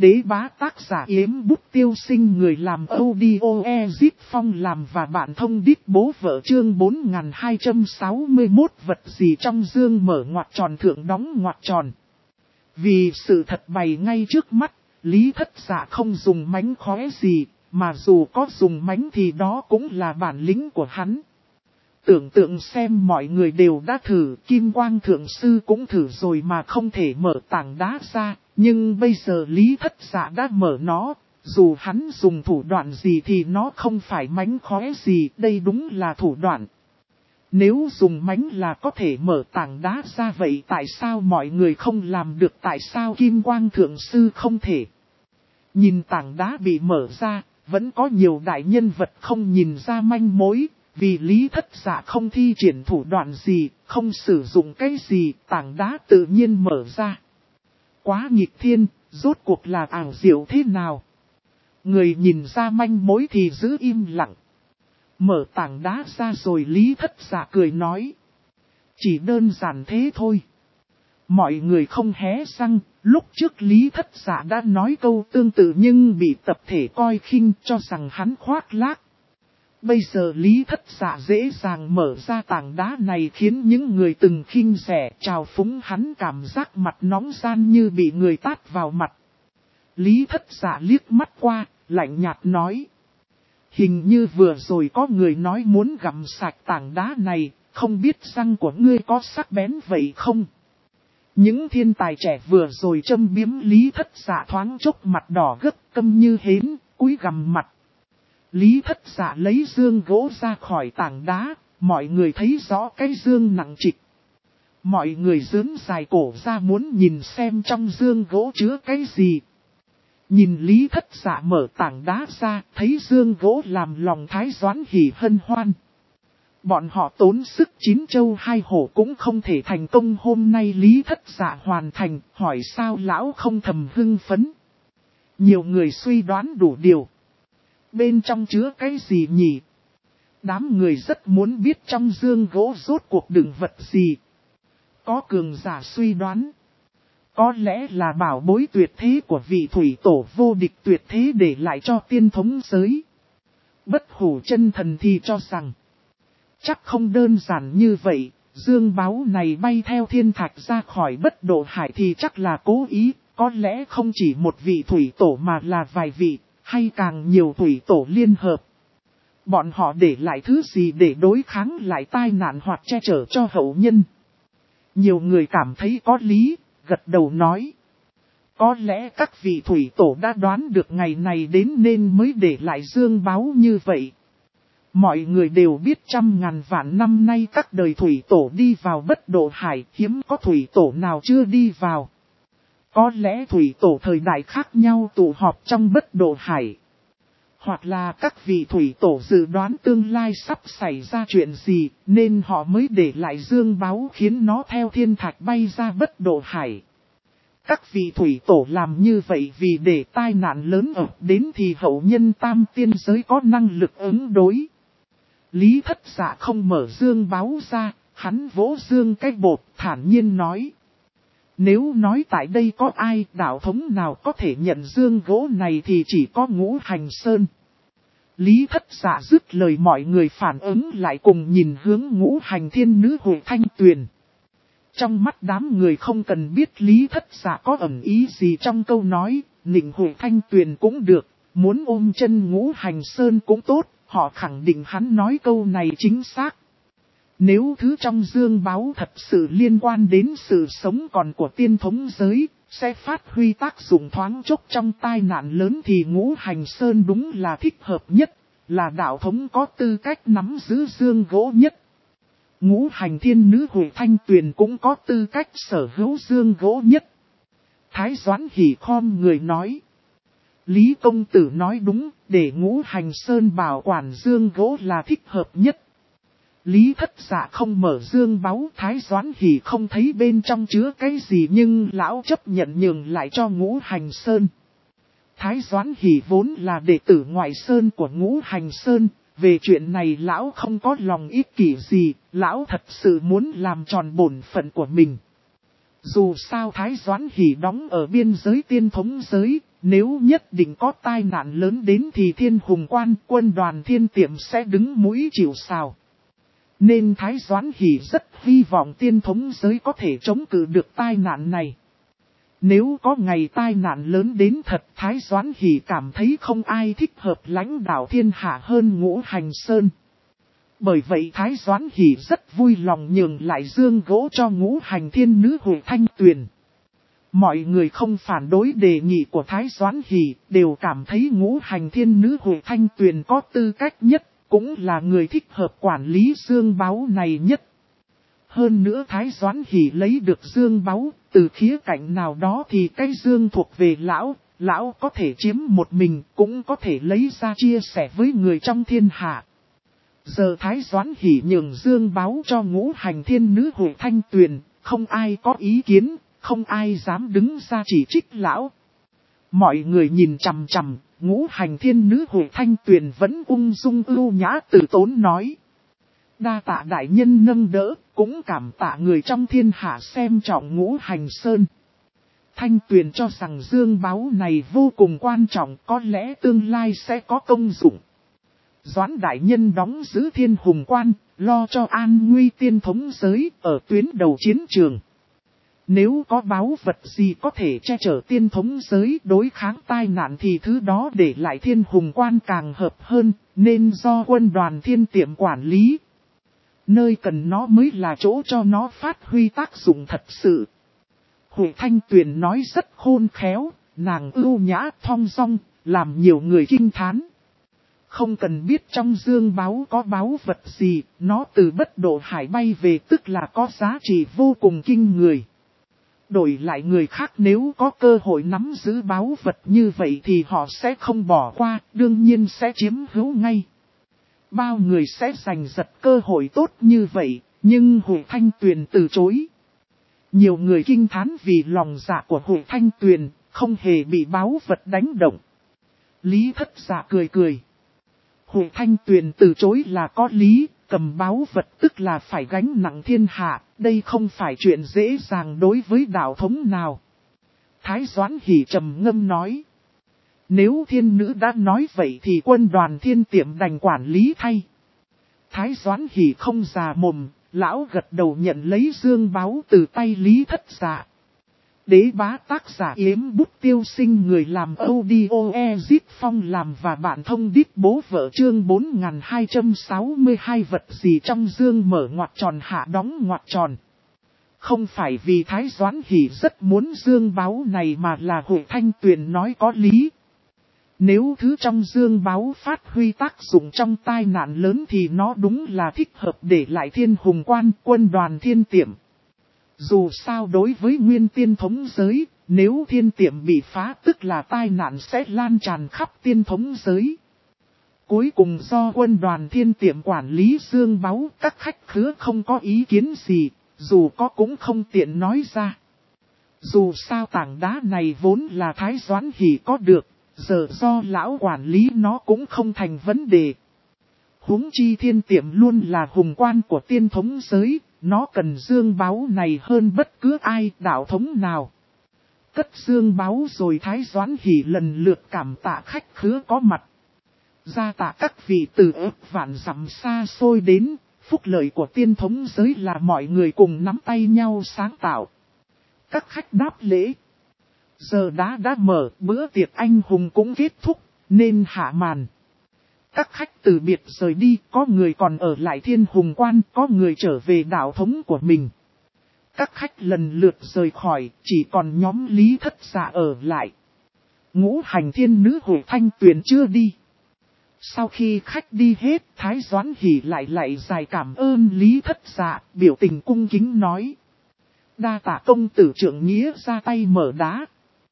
Đế bá tác giả Yếm Bút Tiêu Sinh, người làm audio Ezip Phong làm và bạn thông đít bố vợ, chương 4261 vật gì trong dương mở ngoặc tròn thượng đóng ngoặc tròn. Vì sự thật bày ngay trước mắt, Lý Thất Dạ không dùng mánh khóe gì, mà dù có dùng mánh thì đó cũng là bản lĩnh của hắn. Tưởng tượng xem, mọi người đều đã thử, Kim Quang Thượng Sư cũng thử rồi mà không thể mở tảng đá ra, nhưng bây giờ Lý Thất Dạ đã mở nó, dù hắn dùng thủ đoạn gì thì nó không phải mánh khóe gì, đây đúng là thủ đoạn. Nếu dùng mánh là có thể mở tảng đá ra, vậy tại sao mọi người không làm được, tại sao Kim Quang Thượng Sư không thể? Nhìn tảng đá bị mở ra, vẫn có nhiều đại nhân vật không nhìn ra manh mối. Vì Lý Thất Dạ không thi triển thủ đoạn gì, không sử dụng cái gì, tảng đá tự nhiên mở ra. Quá nghịch thiên, rốt cuộc là ảo diệu thế nào? Người nhìn ra manh mối thì giữ im lặng. Mở tảng đá ra rồi Lý Thất Dạ cười nói. Chỉ đơn giản thế thôi. Mọi người không hé răng, lúc trước Lý Thất Dạ đã nói câu tương tự nhưng bị tập thể coi khinh, cho rằng hắn khoác lác. Bây giờ Lý Thất Dạ dễ dàng mở ra tảng đá này khiến những người từng khinh rẻ trào phúng hắn cảm giác mặt nóng gian như bị người tát vào mặt. Lý Thất Dạ liếc mắt qua, lạnh nhạt nói. Hình như vừa rồi có người nói muốn gặm sạch tảng đá này, không biết răng của ngươi có sắc bén vậy không? Những thiên tài trẻ vừa rồi châm biếm Lý Thất Dạ thoáng chốc mặt đỏ gấp, câm như hến, cúi gằm mặt. Lý Thất Dạ lấy dương gỗ ra khỏi tảng đá, mọi người thấy rõ cái dương nặng trịch. Mọi người giương dài cổ ra muốn nhìn xem trong dương gỗ chứa cái gì. Nhìn Lý Thất Dạ mở tảng đá ra, thấy dương gỗ làm lòng Thái Doãn hỉ hân hoan. Bọn họ tốn sức 9 châu 2 hổ cũng không thể thành công, hôm nay Lý Thất Dạ hoàn thành, hỏi sao lão không thầm hưng phấn. Nhiều người suy đoán đủ điều. Bên trong chứa cái gì nhỉ? Đám người rất muốn biết trong dương gỗ rốt cuộc đựng vật gì. Có cường giả suy đoán. Có lẽ là bảo bối tuyệt thế của vị thủy tổ vô địch tuyệt thế để lại cho tiên thống giới. Bất hủ chân thần thì cho rằng. Chắc không đơn giản như vậy, dương báu này bay theo thiên thạch ra khỏi bất độ hải thì chắc là cố ý. Có lẽ không chỉ một vị thủy tổ mà là vài vị. Hay càng nhiều thủy tổ liên hợp. Bọn họ để lại thứ gì để đối kháng lại tai nạn hoặc che chở cho hậu nhân. Nhiều người cảm thấy có lý, gật đầu nói. Có lẽ các vị thủy tổ đã đoán được ngày này đến nên mới để lại dương báu như vậy. Mọi người đều biết trăm ngàn vạn năm nay các đời thủy tổ đi vào bất độ hải, hiếm có thủy tổ nào chưa đi vào. Có lẽ thủy tổ thời đại khác nhau tụ họp trong bất độ hải. Hoặc là các vị thủy tổ dự đoán tương lai sắp xảy ra chuyện gì, nên họ mới để lại dương báu khiến nó theo thiên thạch bay ra bất độ hải. Các vị thủy tổ làm như vậy vì để tai nạn lớn ập đến thì hậu nhân tam tiên giới có năng lực ứng đối. Lý Thất Dạ không mở dương báu ra, hắn vỗ dương cái bột thản nhiên nói. Nếu nói tại đây có ai đạo thống nào có thể nhận dương gỗ này thì chỉ có Ngũ Hành Sơn. Lý Thất Dạ dứt lời mọi người phản ứng lại cùng nhìn hướng Ngũ Hành Thiên Nữ Huệ Thanh Tuyền. Trong mắt đám người không cần biết Lý Thất Dạ có ẩn ý gì trong câu nói, nịnh Huệ Thanh Tuyền cũng được, muốn ôm chân Ngũ Hành Sơn cũng tốt, họ khẳng định hắn nói câu này chính xác. Nếu thứ trong dương báu thật sự liên quan đến sự sống còn của tiên thống giới, sẽ phát huy tác dụng thoáng chốc trong tai nạn lớn thì Ngũ Hành Sơn đúng là thích hợp nhất, là đạo thống có tư cách nắm giữ dương gỗ nhất. Ngũ Hành Thiên Nữ Huệ Thanh Tuyền cũng có tư cách sở hữu dương gỗ nhất. Thái Doãn hỉ khom người nói. Lý công tử nói đúng, để Ngũ Hành Sơn bảo quản dương gỗ là thích hợp nhất. Lý Thất Dạ không mở dương báu, Thái Doãn hỉ không thấy bên trong chứa cái gì nhưng lão chấp nhận nhường lại cho Ngũ Hành Sơn. Thái Doãn hỉ vốn là đệ tử ngoại sơn của Ngũ Hành Sơn, về chuyện này lão không có lòng ích kỷ gì, lão thật sự muốn làm tròn bổn phận của mình. Dù sao Thái Doãn Hỷ đóng ở biên giới tiên thống giới, nếu nhất định có tai nạn lớn đến thì Thiên Hùng Quan, quân đoàn Thiên Tiệm sẽ đứng mũi chịu sào. Nên Thái Doãn Hỷ rất hy vọng tiên thống giới có thể chống cự được tai nạn này. Nếu có ngày tai nạn lớn đến thật, Thái Doãn Hỷ cảm thấy không ai thích hợp lãnh đạo thiên hạ hơn Ngũ Hành Sơn. Bởi vậy Thái Doãn Hỷ rất vui lòng nhường lại dương gỗ cho Ngũ Hành Thiên Nữ Hội Thanh Tuyền. Mọi người không phản đối đề nghị của Thái Doãn Hỷ, đều cảm thấy Ngũ Hành Thiên Nữ Hội Thanh Tuyền có tư cách nhất, cũng là người thích hợp quản lý dương báu này nhất. Hơn nữa Thái Doãn Hỷ lấy được dương báu, từ khía cạnh nào đó thì cái dương thuộc về lão có thể chiếm một mình, cũng có thể lấy ra chia sẻ với người trong thiên hạ. Giờ Thái Doãn Hỷ nhường dương báu cho Ngũ Hành Thiên Nữ Hội Thanh Tuyền, không ai có ý kiến, không ai dám đứng ra chỉ trích lão. Mọi người nhìn chằm chằm, Ngũ Hành Thiên Nữ Hội Thanh Tuyền vẫn ung dung ưu nhã từ tốn nói. Đa tạ đại nhân nâng đỡ, cũng cảm tạ người trong thiên hạ xem trọng Ngũ Hành Sơn. Thanh Tuyền cho rằng dương báu này vô cùng quan trọng, có lẽ tương lai sẽ có công dụng. Doãn đại nhân đóng giữ Thiên Hùng Quan, lo cho an nguy tiên thống giới ở tuyến đầu chiến trường. Nếu có báu vật gì có thể che chở tiên thống giới đối kháng tai nạn thì thứ đó để lại Thiên Hùng Quan càng hợp hơn, nên do quân đoàn Thiên Tiệm quản lý. Nơi cần nó mới là chỗ cho nó phát huy tác dụng thật sự. Hội Thanh Tuyền nói rất khôn khéo, nàng ưu nhã thong dong, làm nhiều người kinh thán. Không cần biết trong dương báu có báu vật gì, nó từ Bất Độ Hải bay về tức là có giá trị vô cùng kinh người. Đổi lại người khác nếu có cơ hội nắm giữ báu vật như vậy thì họ sẽ không bỏ qua, đương nhiên sẽ chiếm hữu ngay. Bao người sẽ giành giật cơ hội tốt như vậy, nhưng Hội Thanh Tuyền từ chối. Nhiều người kinh thán vì lòng dạ của Hội Thanh Tuyền, không hề bị báu vật đánh động. Lý Thất Dạ cười cười. Hội Thanh Tuyền từ chối là có lý, cầm báu vật tức là phải gánh nặng thiên hạ, đây không phải chuyện dễ dàng đối với đạo thống nào. Thái Doãn Hỷ trầm ngâm nói. Nếu thiên nữ đã nói vậy thì quân đoàn Thiên Tiệm đành quản lý thay. Thái Doãn Hỷ không già mồm, lão gật đầu nhận lấy dương báu từ tay Lý Thất Dạ. Đế bá tác giả Yếm Bút Tiêu Sinh, người làm audio Ezit Phong làm và bạn thông đít bố vợ, chương 4262 vật gì trong dương mở ngoặc tròn hạ đóng ngoặc tròn. Không phải vì Thái Doãn Hỷ rất muốn dương báu này mà là Hội Thanh Tuyền nói có lý. Nếu thứ trong dương báu phát huy tác dụng trong tai nạn lớn thì nó đúng là thích hợp để lại Thiên Hùng Quan, quân đoàn Thiên Tiệm. Dù sao đối với nguyên tiên thống giới, nếu Thiên Tiệm bị phá tức là tai nạn sẽ lan tràn khắp tiên thống giới. Cuối cùng do quân đoàn Thiên Tiệm quản lý dương báu, các khách khứa không có ý kiến gì, dù có cũng không tiện nói ra. Dù sao tảng đá này vốn là Thái Doãn Hỷ có được, giờ do lão quản lý nó cũng không thành vấn đề. Huống chi Thiên Tiệm luôn là hùng quan của tiên thống giới, nó cần dương báu này hơn bất cứ ai đạo thống nào. Cất dương báu rồi Thái Doãn Hỷ lần lượt cảm tạ khách khứa có mặt. Gia tạ các vị từ ức vạn dặm xa xôi đến, phúc lợi của tiên thống giới là mọi người cùng nắm tay nhau sáng tạo. Các khách đáp lễ. Giờ đã mở, bữa tiệc anh hùng cũng kết thúc, nên hạ màn. Các khách từ biệt rời đi, có người còn ở lại Thiên Hùng Quan, có người trở về đạo thống của mình. Các khách lần lượt rời khỏi, chỉ còn nhóm Lý Thất Dạ ở lại. Ngũ Hành Thiên Nữ Hội Thanh Tuyền chưa đi. Sau khi khách đi hết, Thái Doãn Hỷ lại dài cảm ơn Lý Thất Dạ, biểu tình cung kính nói. Đa tạ công tử trưởng nghĩa ra tay mở đá.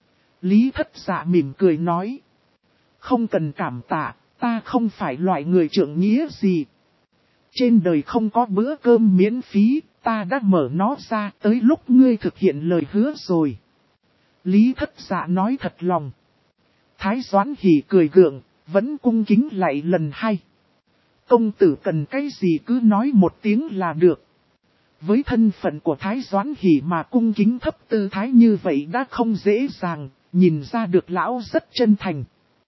Lý Thất Dạ mỉm cười nói. Không cần cảm tạ, ta không phải loại người trưởng nghĩa gì. Trên đời không có bữa cơm miễn phí, ta đã mở nó ra, tới lúc ngươi thực hiện lời hứa rồi. Lý Thất Dạ nói thật lòng. Thái Doãn Hỷ cười gượng, vẫn cung kính lại lần hai. Công tử cần cái gì cứ nói một tiếng là được. Với thân phận của Thái Doãn Hỷ mà cung kính thấp tư thái như vậy đã không dễ dàng, nhìn ra được lão rất chân thành.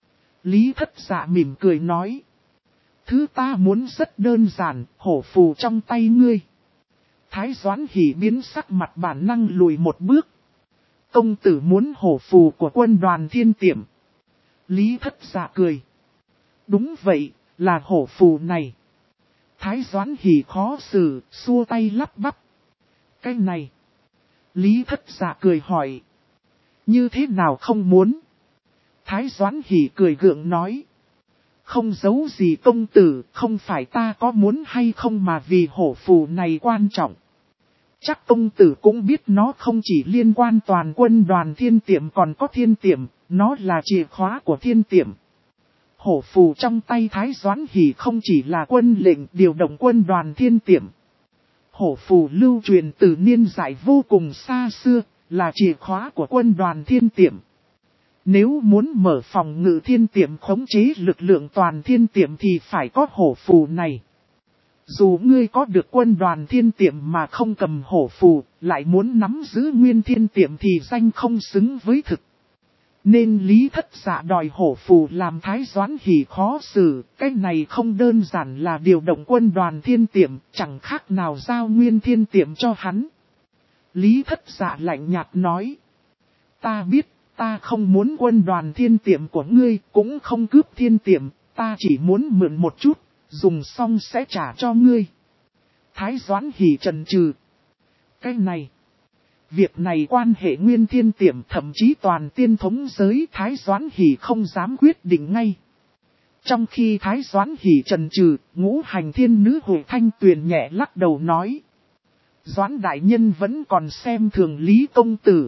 Lý Thất Dạ mỉm cười nói. Thứ ta muốn rất đơn giản, hổ phù trong tay ngươi. Thái Doãn Hỷ biến sắc mặt bản năng lùi một bước. Công tử muốn hổ phù của quân đoàn Thiên Tiệm. Lý Thất Dạ cười. Đúng vậy, là hổ phù này. Thái Doãn Hỷ khó xử, xua tay lắp bắp. Cái này. Lý Thất Dạ cười hỏi. Như thế nào không muốn? Thái Doãn Hỷ cười gượng nói. Không giấu gì công tử, không phải ta có muốn hay không mà vì hổ phù này quan trọng. Chắc công tử cũng biết nó không chỉ liên quan toàn quân đoàn Thiên Tiệm còn có Thiên Tiệm, nó là chìa khóa của Thiên Tiệm. Hổ phù trong tay Thái Doãn Hỷ không chỉ là quân lệnh điều động quân đoàn Thiên Tiệm. Hổ phù lưu truyền từ niên đại vô cùng xa xưa, là chìa khóa của quân đoàn Thiên Tiệm. Nếu muốn mở phòng ngự Thiên Tiệm khống chế lực lượng toàn Thiên Tiệm thì phải có hổ phù này. Dù ngươi có được quân đoàn Thiên Tiệm mà không cầm hổ phù, lại muốn nắm giữ nguyên Thiên Tiệm thì danh không xứng với thực. Nên Lý Thất Dạ đòi hổ phù làm Thái Doãn Hỷ khó xử, cái này không đơn giản là điều động quân đoàn Thiên Tiệm, chẳng khác nào giao nguyên Thiên Tiệm cho hắn. Lý Thất Dạ lạnh nhạt nói. Ta biết, ta không muốn quân đoàn Thiên Tiệm của ngươi, cũng không cướp Thiên Tiệm, ta chỉ muốn mượn một chút, dùng xong sẽ trả cho ngươi. Thái Doãn Hỷ chần chừ. Cái này. Việc này quan hệ nguyên Thiên Tiệm, thậm chí toàn tiên thống giới, Thái Doãn Hỷ không dám quyết định ngay. Trong khi Thái Doãn Hỷ chần chừ, Ngũ Hành Thiên Nữ Hội Thanh Tuyền nhẹ lắc đầu nói. Doãn đại nhân vẫn còn xem thường Lý công tử.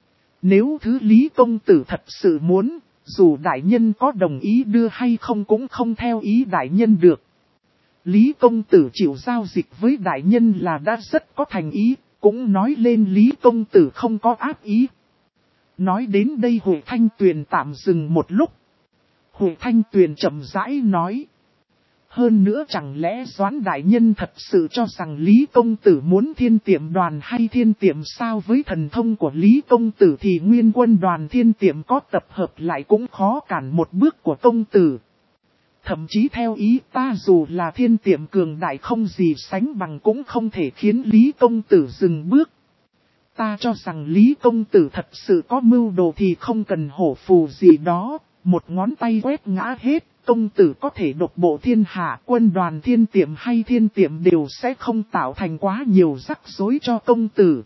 Nếu thứ Lý công tử thật sự muốn, dù đại nhân có đồng ý đưa hay không cũng không theo ý đại nhân được. Lý công tử chịu giao dịch với đại nhân là đã rất có thành ý, cũng nói lên Lý công tử không có ác ý. Nói đến đây Hội Thanh Tuyền tạm dừng một lúc. Hội Thanh Tuyền chậm rãi nói. Hơn nữa chẳng lẽ Doãn đại nhân thật sự cho rằng Lý công tử muốn Thiên Tiệm đoàn hay Thiên Tiệm sao? Với thần thông của Lý công tử thì nguyên quân đoàn Thiên Tiệm có tập hợp lại cũng khó cản một bước của công tử. Thậm chí theo ý ta dù là Thiên Tiệm cường đại không gì sánh bằng cũng không thể khiến Lý công tử dừng bước. Ta cho rằng Lý công tử thật sự có mưu đồ thì không cần hổ phù gì đó, một ngón tay quét ngã hết. Công tử có thể độc bộ thiên hạ, quân đoàn Thiên Tiệm hay Thiên Tiệm đều sẽ không tạo thành quá nhiều rắc rối cho công tử.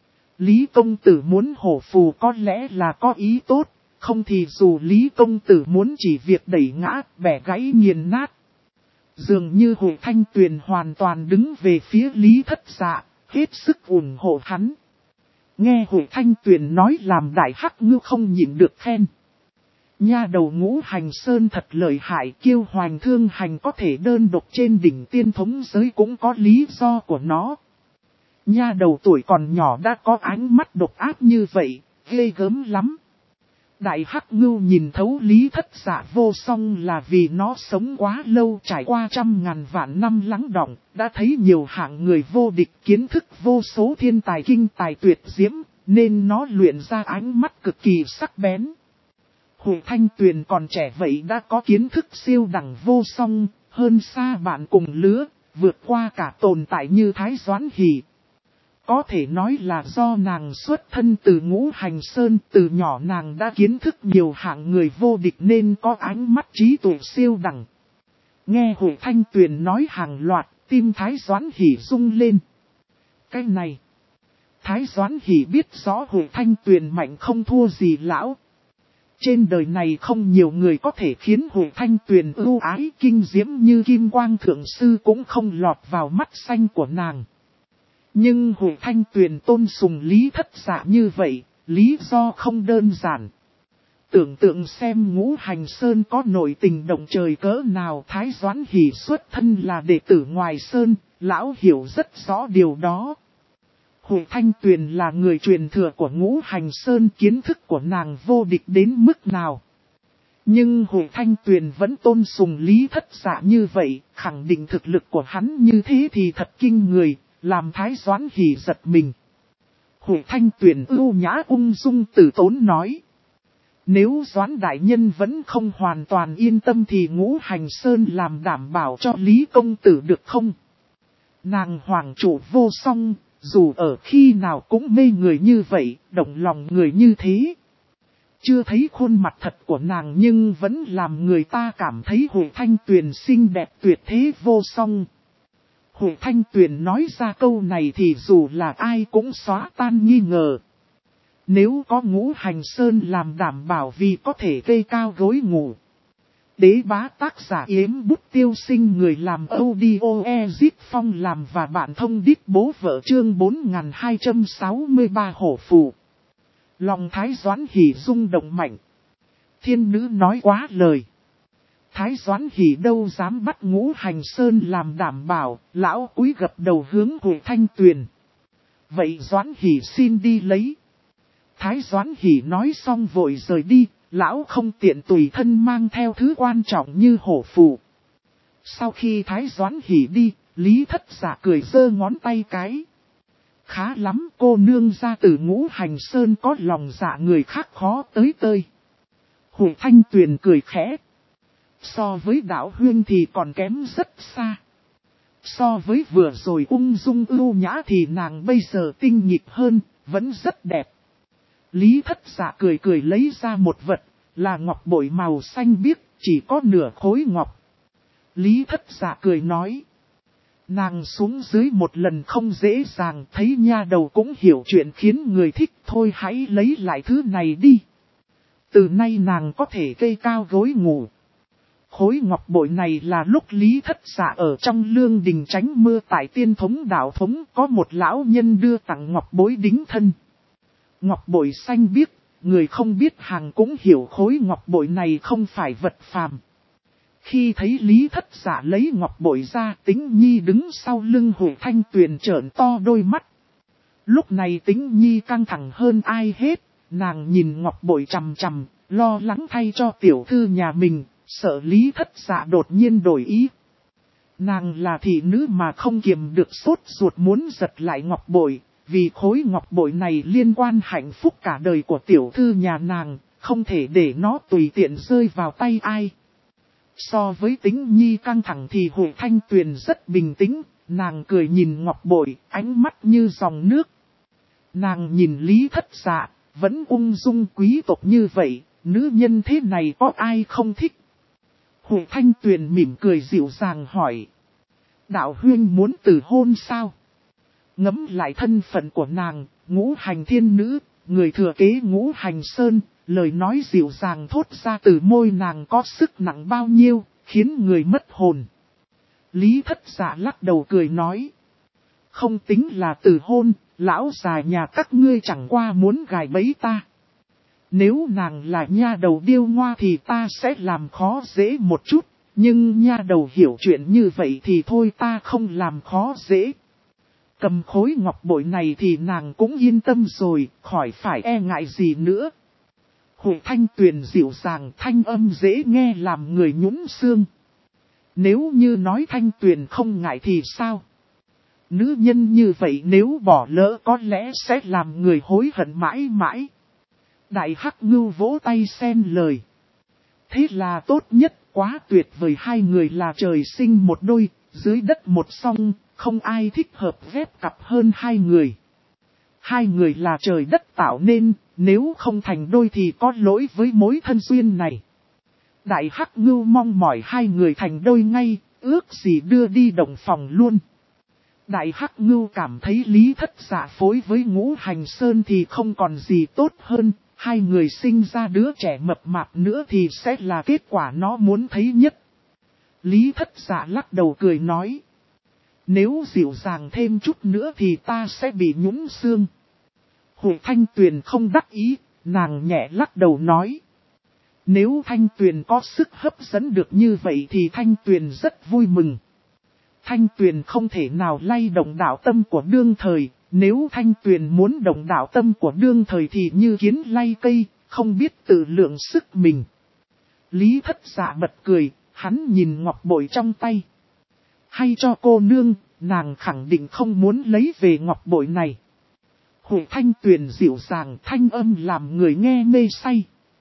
Lý công tử muốn hổ phù có lẽ là có ý tốt, không thì dù Lý công tử muốn chỉ việc đẩy ngã, bẻ gãy nghiền nát. Dường như Hội Thanh Tuyền hoàn toàn đứng về phía Lý Thất Dạ, hết sức ủng hộ hắn. Nghe Hội Thanh Tuyền nói làm Đại Hắc Ngưu không nhịn được khen. Nha đầu Ngũ Hành Sơn thật lợi hại, Kiêu Hoành Thương Hành có thể đơn độc trên đỉnh tiên thống giới cũng có lý do của nó. Nha đầu tuổi còn nhỏ đã có ánh mắt độc ác như vậy, ghê gớm lắm. Đại Hắc Ngưu nhìn thấu Lý Thất Dạ vô song là vì nó sống quá lâu, trải qua trăm ngàn vạn năm lắng đọng, đã thấy nhiều hạng người vô địch, kiến thức vô số thiên tài kinh tài tuyệt diễm, nên nó luyện ra ánh mắt cực kỳ sắc bén. Hội Thanh Tuyền còn trẻ vậy đã có kiến thức siêu đẳng vô song, hơn xa bạn cùng lứa, vượt qua cả tồn tại như Thái Doãn Hỷ. Có thể nói là do nàng xuất thân từ Ngũ Hành Sơn, từ nhỏ nàng đã kiến thức nhiều hạng người vô địch nên có ánh mắt trí tuệ siêu đẳng. Nghe Hội Thanh Tuyền nói hàng loạt, tim Thái Doãn Hỷ rung lên. Cái này, Thái Doãn Hỷ biết rõ Hội Thanh Tuyền mạnh không thua gì lão. Trên đời này không nhiều người có thể khiến Hội Thanh Tuyền ưu ái kinh diễm như Kim Quang Thượng Sư cũng không lọt vào mắt xanh của nàng. Nhưng Hội Thanh Tuyền tôn sùng Lý Thất Dạ như vậy, lý do không đơn giản. Tưởng tượng xem Ngũ Hành Sơn có nội tình động trời cỡ nào. Thái Doãn Hỷ xuất thân là đệ tử ngoài Sơn, lão hiểu rất rõ điều đó. Hội Thanh Tuyền là người truyền thừa của Ngũ Hành Sơn, kiến thức của nàng vô địch đến mức nào. Nhưng Hội Thanh Tuyền vẫn tôn sùng Lý Thất Dạ như vậy, khẳng định thực lực của hắn như thế thì thật kinh người, làm Thái Doãn Hỷ giật mình. Huệ Thanh Tuyền ưu nhã ung dung từ tốn nói. Nếu Doãn đại nhân vẫn không hoàn toàn yên tâm thì Ngũ Hành Sơn làm đảm bảo cho Lý công tử được không? Nàng hoàng chủ vô song, dù ở khi nào cũng mê người như vậy, động lòng người như thế. Chưa thấy khuôn mặt thật của nàng nhưng vẫn làm người ta cảm thấy Huệ Thanh Tuyền xinh đẹp tuyệt thế vô song. Huệ Thanh Tuyền nói ra câu này thì dù là ai cũng xóa tan nghi ngờ. Nếu có Ngũ Hành Sơn làm đảm bảo vì có thể kê cao gối ngủ. Đế bá tác giả Yếm Bút Tiêu Sinh người làm audio Ezip Phong làm và bạn thông đít bố vợ chương 4263 hổ phù. Lòng Thái Doãn Hỷ rung động mạnh. Thiên nữ nói quá lời. Thái Doãn Hỷ đâu dám bắt Ngũ Hành Sơn làm đảm bảo, lão cúi gập đầu hướng Huệ Thanh Tuyền. Vậy Doãn Hỷ xin đi lấy. Thái Doãn Hỷ nói xong vội rời đi, lão không tiện tùy thân mang theo thứ quan trọng như hổ phù. Sau khi Thái Doãn Hỷ đi, Lý Thất Dạ cười giơ ngón tay cái. Khá lắm, cô nương ra từ Ngũ Hành Sơn có lòng dạ người khác khó tới tơi. Huệ Thanh Tuyền cười khẽ. So với đạo huyên thì còn kém rất xa. So với vừa rồi ung dung ưu nhã thì nàng bây giờ tinh nhịp hơn, vẫn rất đẹp. Lý Thất Dạ cười cười lấy ra một vật, là ngọc bội màu xanh biếc, chỉ có nửa khối ngọc. Lý Thất Dạ cười nói. Nàng xuống dưới một lần không dễ dàng, thấy nha đầu cũng hiểu chuyện khiến người thích, thôi hãy lấy lại thứ này đi. Từ nay nàng có thể kê cao gối ngủ. Khối ngọc bội này là lúc Lý Thất Dạ ở trong lương đình tránh mưa tại Tiên Thống Đạo Thống, có một lão nhân đưa tặng ngọc bối đính thân. Ngọc bội xanh biếc, người không biết hàng cũng hiểu khối ngọc bội này không phải vật phàm. Khi thấy Lý Thất Dạ lấy ngọc bội ra, Tĩnh Nhi đứng sau lưng Huệ Thanh Tuyền trợn to đôi mắt. Lúc này Tĩnh Nhi căng thẳng hơn ai hết, nàng nhìn ngọc bội chằm chằm, lo lắng thay cho tiểu thư nhà mình, sợ Lý Thất Dạ đột nhiên đổi ý. Nàng là thị nữ mà không kiềm được sốt ruột muốn giật lại ngọc bội, vì khối ngọc bội này liên quan hạnh phúc cả đời của tiểu thư nhà nàng, không thể để nó tùy tiện rơi vào tay ai. So với Tĩnh Nhi căng thẳng thì Huệ Thanh Tuyền rất bình tĩnh, nàng cười nhìn ngọc bội, ánh mắt như dòng nước. Nàng nhìn Lý Thất Dạ, vẫn ung dung quý tộc như vậy, nữ nhân thế này có ai không thích? Huệ Thanh Tuyền mỉm cười dịu dàng hỏi. Đạo huyên muốn từ hôn sao? Ngẫm lại thân phận của nàng, Ngũ Hành Thiên Nữ, người thừa kế Ngũ Hành Sơn, lời nói dịu dàng thốt ra từ môi nàng có sức nặng bao nhiêu, khiến người mất hồn. Lý Thất Dạ lắc đầu cười nói. Không tính là từ hôn, lão già nhà các ngươi chẳng qua muốn gài bẫy ta. Nếu nàng là nha đầu điêu ngoa thì ta sẽ làm khó dễ một chút, nhưng nha đầu hiểu chuyện như vậy thì thôi ta không làm khó dễ. Cầm khối ngọc bội này thì nàng cũng yên tâm rồi, khỏi phải e ngại gì nữa. Huệ Thanh Tuyền dịu dàng, thanh âm dễ nghe làm người nhũn xương. Nếu như nói Thanh Tuyền không ngại thì sao? Nữ nhân như vậy nếu bỏ lỡ có lẽ sẽ làm người hối hận mãi mãi. Đại Hắc Ngưu vỗ tay xen lời. Thế là tốt nhất, quá tuyệt vời, hai người là trời sinh một đôi, dưới đất một song, không ai thích hợp ghép cặp hơn hai người. Hai người là trời đất tạo nên, nếu không thành đôi thì có lỗi với mối thân duyên này. Đại Hắc Ngưu mong mỏi hai người thành đôi ngay, ước gì đưa đi đồng phòng luôn. Đại Hắc Ngưu cảm thấy Lý Thất Dạ phối với Ngũ Hành Sơn thì không còn gì tốt hơn, hai người sinh ra đứa trẻ mập mạp nữa thì sẽ là kết quả nó muốn thấy nhất. Lý Thất Dạ lắc đầu cười nói. Nếu dịu dàng thêm chút nữa thì ta sẽ bị nhũn xương. Huệ Thanh Tuyền không đắc ý, nàng nhẹ lắc đầu nói. Nếu Thanh Tuyền có sức hấp dẫn được như vậy thì Thanh Tuyền rất vui mừng. Thanh Tuyền không thể nào lay động đạo tâm của đương thời, nếu Thanh Tuyền muốn động đạo tâm của đương thời thì như kiến lay cây, không biết tự lượng sức mình. Lý Thất Dạ bật cười, hắn nhìn ngọc bội trong tay. Hay cho cô nương, nàng khẳng định không muốn lấy về ngọc bội này. Hội Thanh Tuyền dịu dàng thanh âm làm người nghe mê say.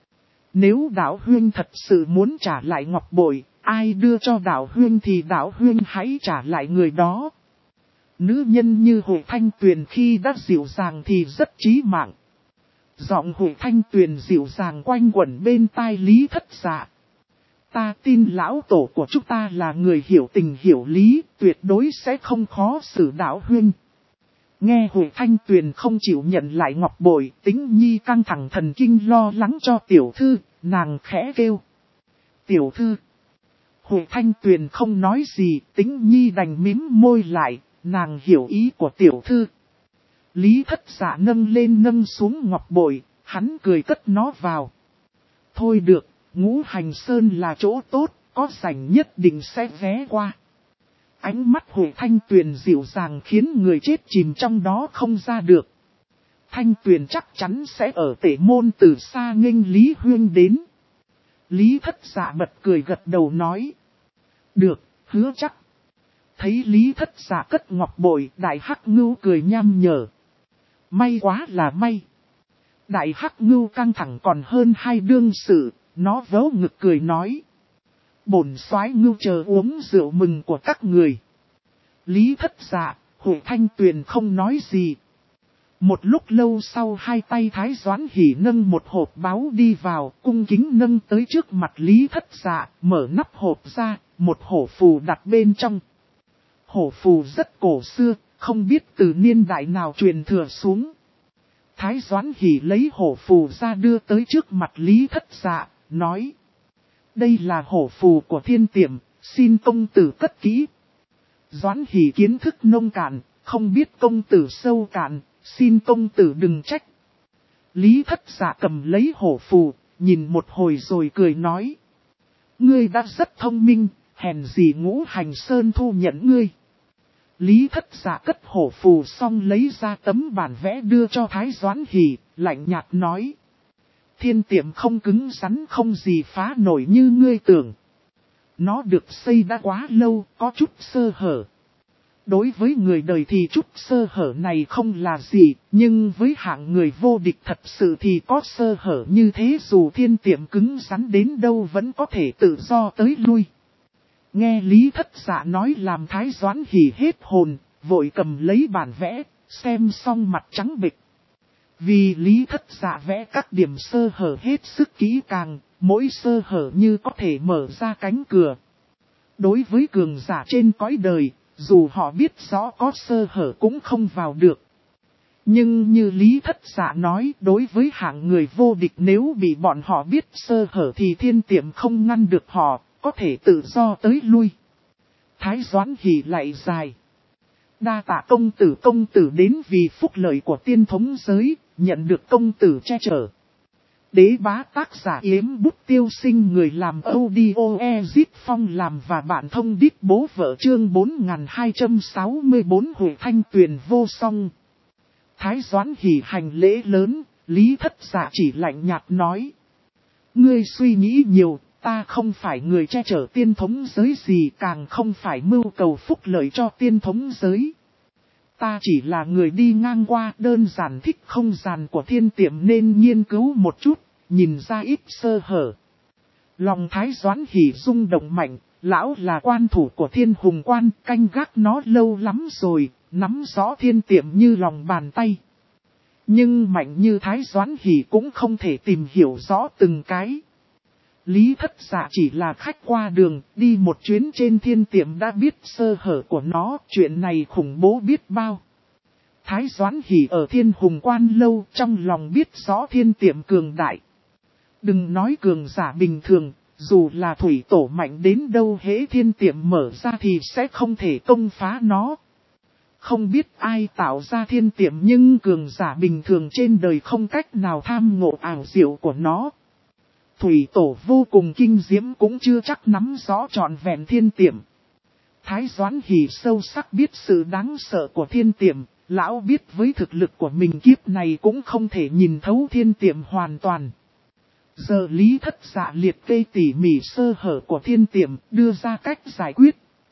Nếu Đạo Huyên thật sự muốn trả lại ngọc bội, ai đưa cho Đạo Huyên thì Đạo Huyên hãy trả lại người đó. Nữ nhân như Hội Thanh Tuyền khi đã dịu dàng thì rất chí mạng. Giọng Hội Thanh Tuyền dịu dàng quanh quẩn bên tai Lý Thất Dạ. Ta tin lão tổ của chúng ta là người hiểu tình hiểu lý, tuyệt đối sẽ không khó xử Đạo Huyên. Nghe Hội Thanh Tuyền không chịu nhận lại ngọc bội, Tĩnh Nhi căng thẳng thần kinh lo lắng cho tiểu thư, nàng khẽ kêu. Tiểu thư. Hội Thanh Tuyền không nói gì, Tĩnh Nhi đành mím môi lại, nàng hiểu ý của tiểu thư. Lý Thất Dạ nâng lên nâng xuống ngọc bội, hắn cười cất nó vào. Thôi được, Ngũ Hành Sơn là chỗ tốt, có rảnh nhất định sẽ ghé qua. Ánh mắt Hội Thanh Tuyền dịu dàng khiến người chết chìm trong đó không ra được. Thanh Tuyền chắc chắn sẽ ở Tể Môn từ xa nghênh Lý Huyên đến. Lý Thất Dạ bật cười gật đầu nói. Được, hứa chắc. Thấy Lý Thất Dạ cất ngọc bội, Đại Hắc Ngưu cười nham nhở. May quá là may. Đại Hắc Ngưu căng thẳng còn hơn hai đương sự, nó vớ ngực cười nói. Bổn soái Ngưu chờ uống rượu mừng của các người. Lý Thất Dạ, Hội Thanh Tuyền không nói gì. Một lúc lâu sau hai tay Thái Doãn Hỉ nâng một hộp báo đi vào, cung kính nâng tới trước mặt Lý Thất Dạ, mở nắp hộp ra, một hổ phù đặt bên trong. Hổ phù rất cổ xưa, không biết từ niên đại nào truyền thừa xuống. Thái Doãn Hỉ lấy hổ phù ra đưa tới trước mặt Lý Thất Dạ, nói. Đây là hổ phù của Thiên Tiệm, xin công tử cất kỹ. Doãn Hỉ kiến thức nông cạn, không biết công tử sâu cạn, xin công tử đừng trách. Lý Thất Dạ cầm lấy hổ phù, nhìn một hồi rồi cười nói. Ngươi đã rất thông minh, hèn gì Ngũ Hành Sơn thu nhận ngươi. Lý Thất Dạ cất hổ phù xong lấy ra tấm bản vẽ đưa cho Thái Doãn Hỉ, lạnh nhạt nói. Thiên Tiệm không cứng rắn không gì phá nổi như ngươi tưởng. Nó được xây đã quá lâu, có chút sơ hở. Đối với người đời thì chút sơ hở này không là gì, nhưng với hạng người vô địch thật sự thì có sơ hở như thế dù Thiên Tiệm cứng rắn đến đâu vẫn có thể tự do tới lui. Nghe Lý Thất Dạ nói làm Thái Doãn Hỉ hết hồn, vội cầm lấy bản vẽ, xem xong mặt trắng bệch. Vì Lý Thất Dạ vẽ các điểm sơ hở hết sức kỹ càng, mỗi sơ hở như có thể mở ra cánh cửa. Đối với cường giả trên cõi đời, dù họ biết rõ có sơ hở cũng không vào được. Nhưng như Lý Thất Dạ nói, đối với hạng người vô địch nếu bị bọn họ biết sơ hở thì Thiên Tiệm không ngăn được họ, có thể tự do tới lui. Thái Doãn Hỉ lại dài. Đa tạ công tử đến vì phúc lợi của tiên thống giới, nhận được công tử che chở. Đế bá tác giả Yếm Bút Tiêu Sinh, người làm audio Ezip Phong làm và bạn thông đít bố vợ chương 4264 Hội Thanh Tuyền vô song. Thái Doãn Hỉ hành lễ lớn, Lý Thất Dạ chỉ lạnh nhạt nói. Ngươi suy nghĩ nhiều, ta không phải người che chở tiên thống giới gì, càng không phải mưu cầu phúc lợi cho tiên thống giới. Ta chỉ là người đi ngang qua, đơn giản thích không gian của Thiên Tiệm nên nghiên cứu một chút, nhìn ra ít sơ hở. Lòng Thái Doãn Hỉ rung động mạnh, lão là quan thủ của Thiên Hùng Quan, canh gác nó lâu lắm rồi, nắm rõ Thiên Tiệm như lòng bàn tay. Nhưng mạnh như Thái Doãn Hỉ cũng không thể tìm hiểu rõ từng cái. Lý Thất Dạ chỉ là khách qua đường, đi một chuyến trên Thiên Tiệm đã biết sơ hở của nó, chuyện này khủng bố biết bao. Thái Doãn Hỉ ở Thiên Hùng Quan lâu, trong lòng biết rõ Thiên Tiệm cường đại. Đừng nói cường giả bình thường, dù là thủy tổ mạnh đến đâu hễ Thiên Tiệm mở ra thì sẽ không thể công phá nó. Không biết ai tạo ra Thiên Tiệm nhưng cường giả bình thường trên đời không cách nào tham ngộ ảo diệu của nó. Thủy tổ vô cùng kinh diễm cũng chưa chắc nắm rõ trọn vẹn Thiên Tiệm. Thái Doãn Hỉ sâu sắc biết sự đáng sợ của Thiên Tiệm, lão biết với thực lực của mình kiếp này cũng không thể nhìn thấu Thiên Tiệm hoàn toàn. Giờ Lý Thất Dạ liệt kê tỉ mỉ sơ hở của Thiên Tiệm, đưa ra cách giải quyết.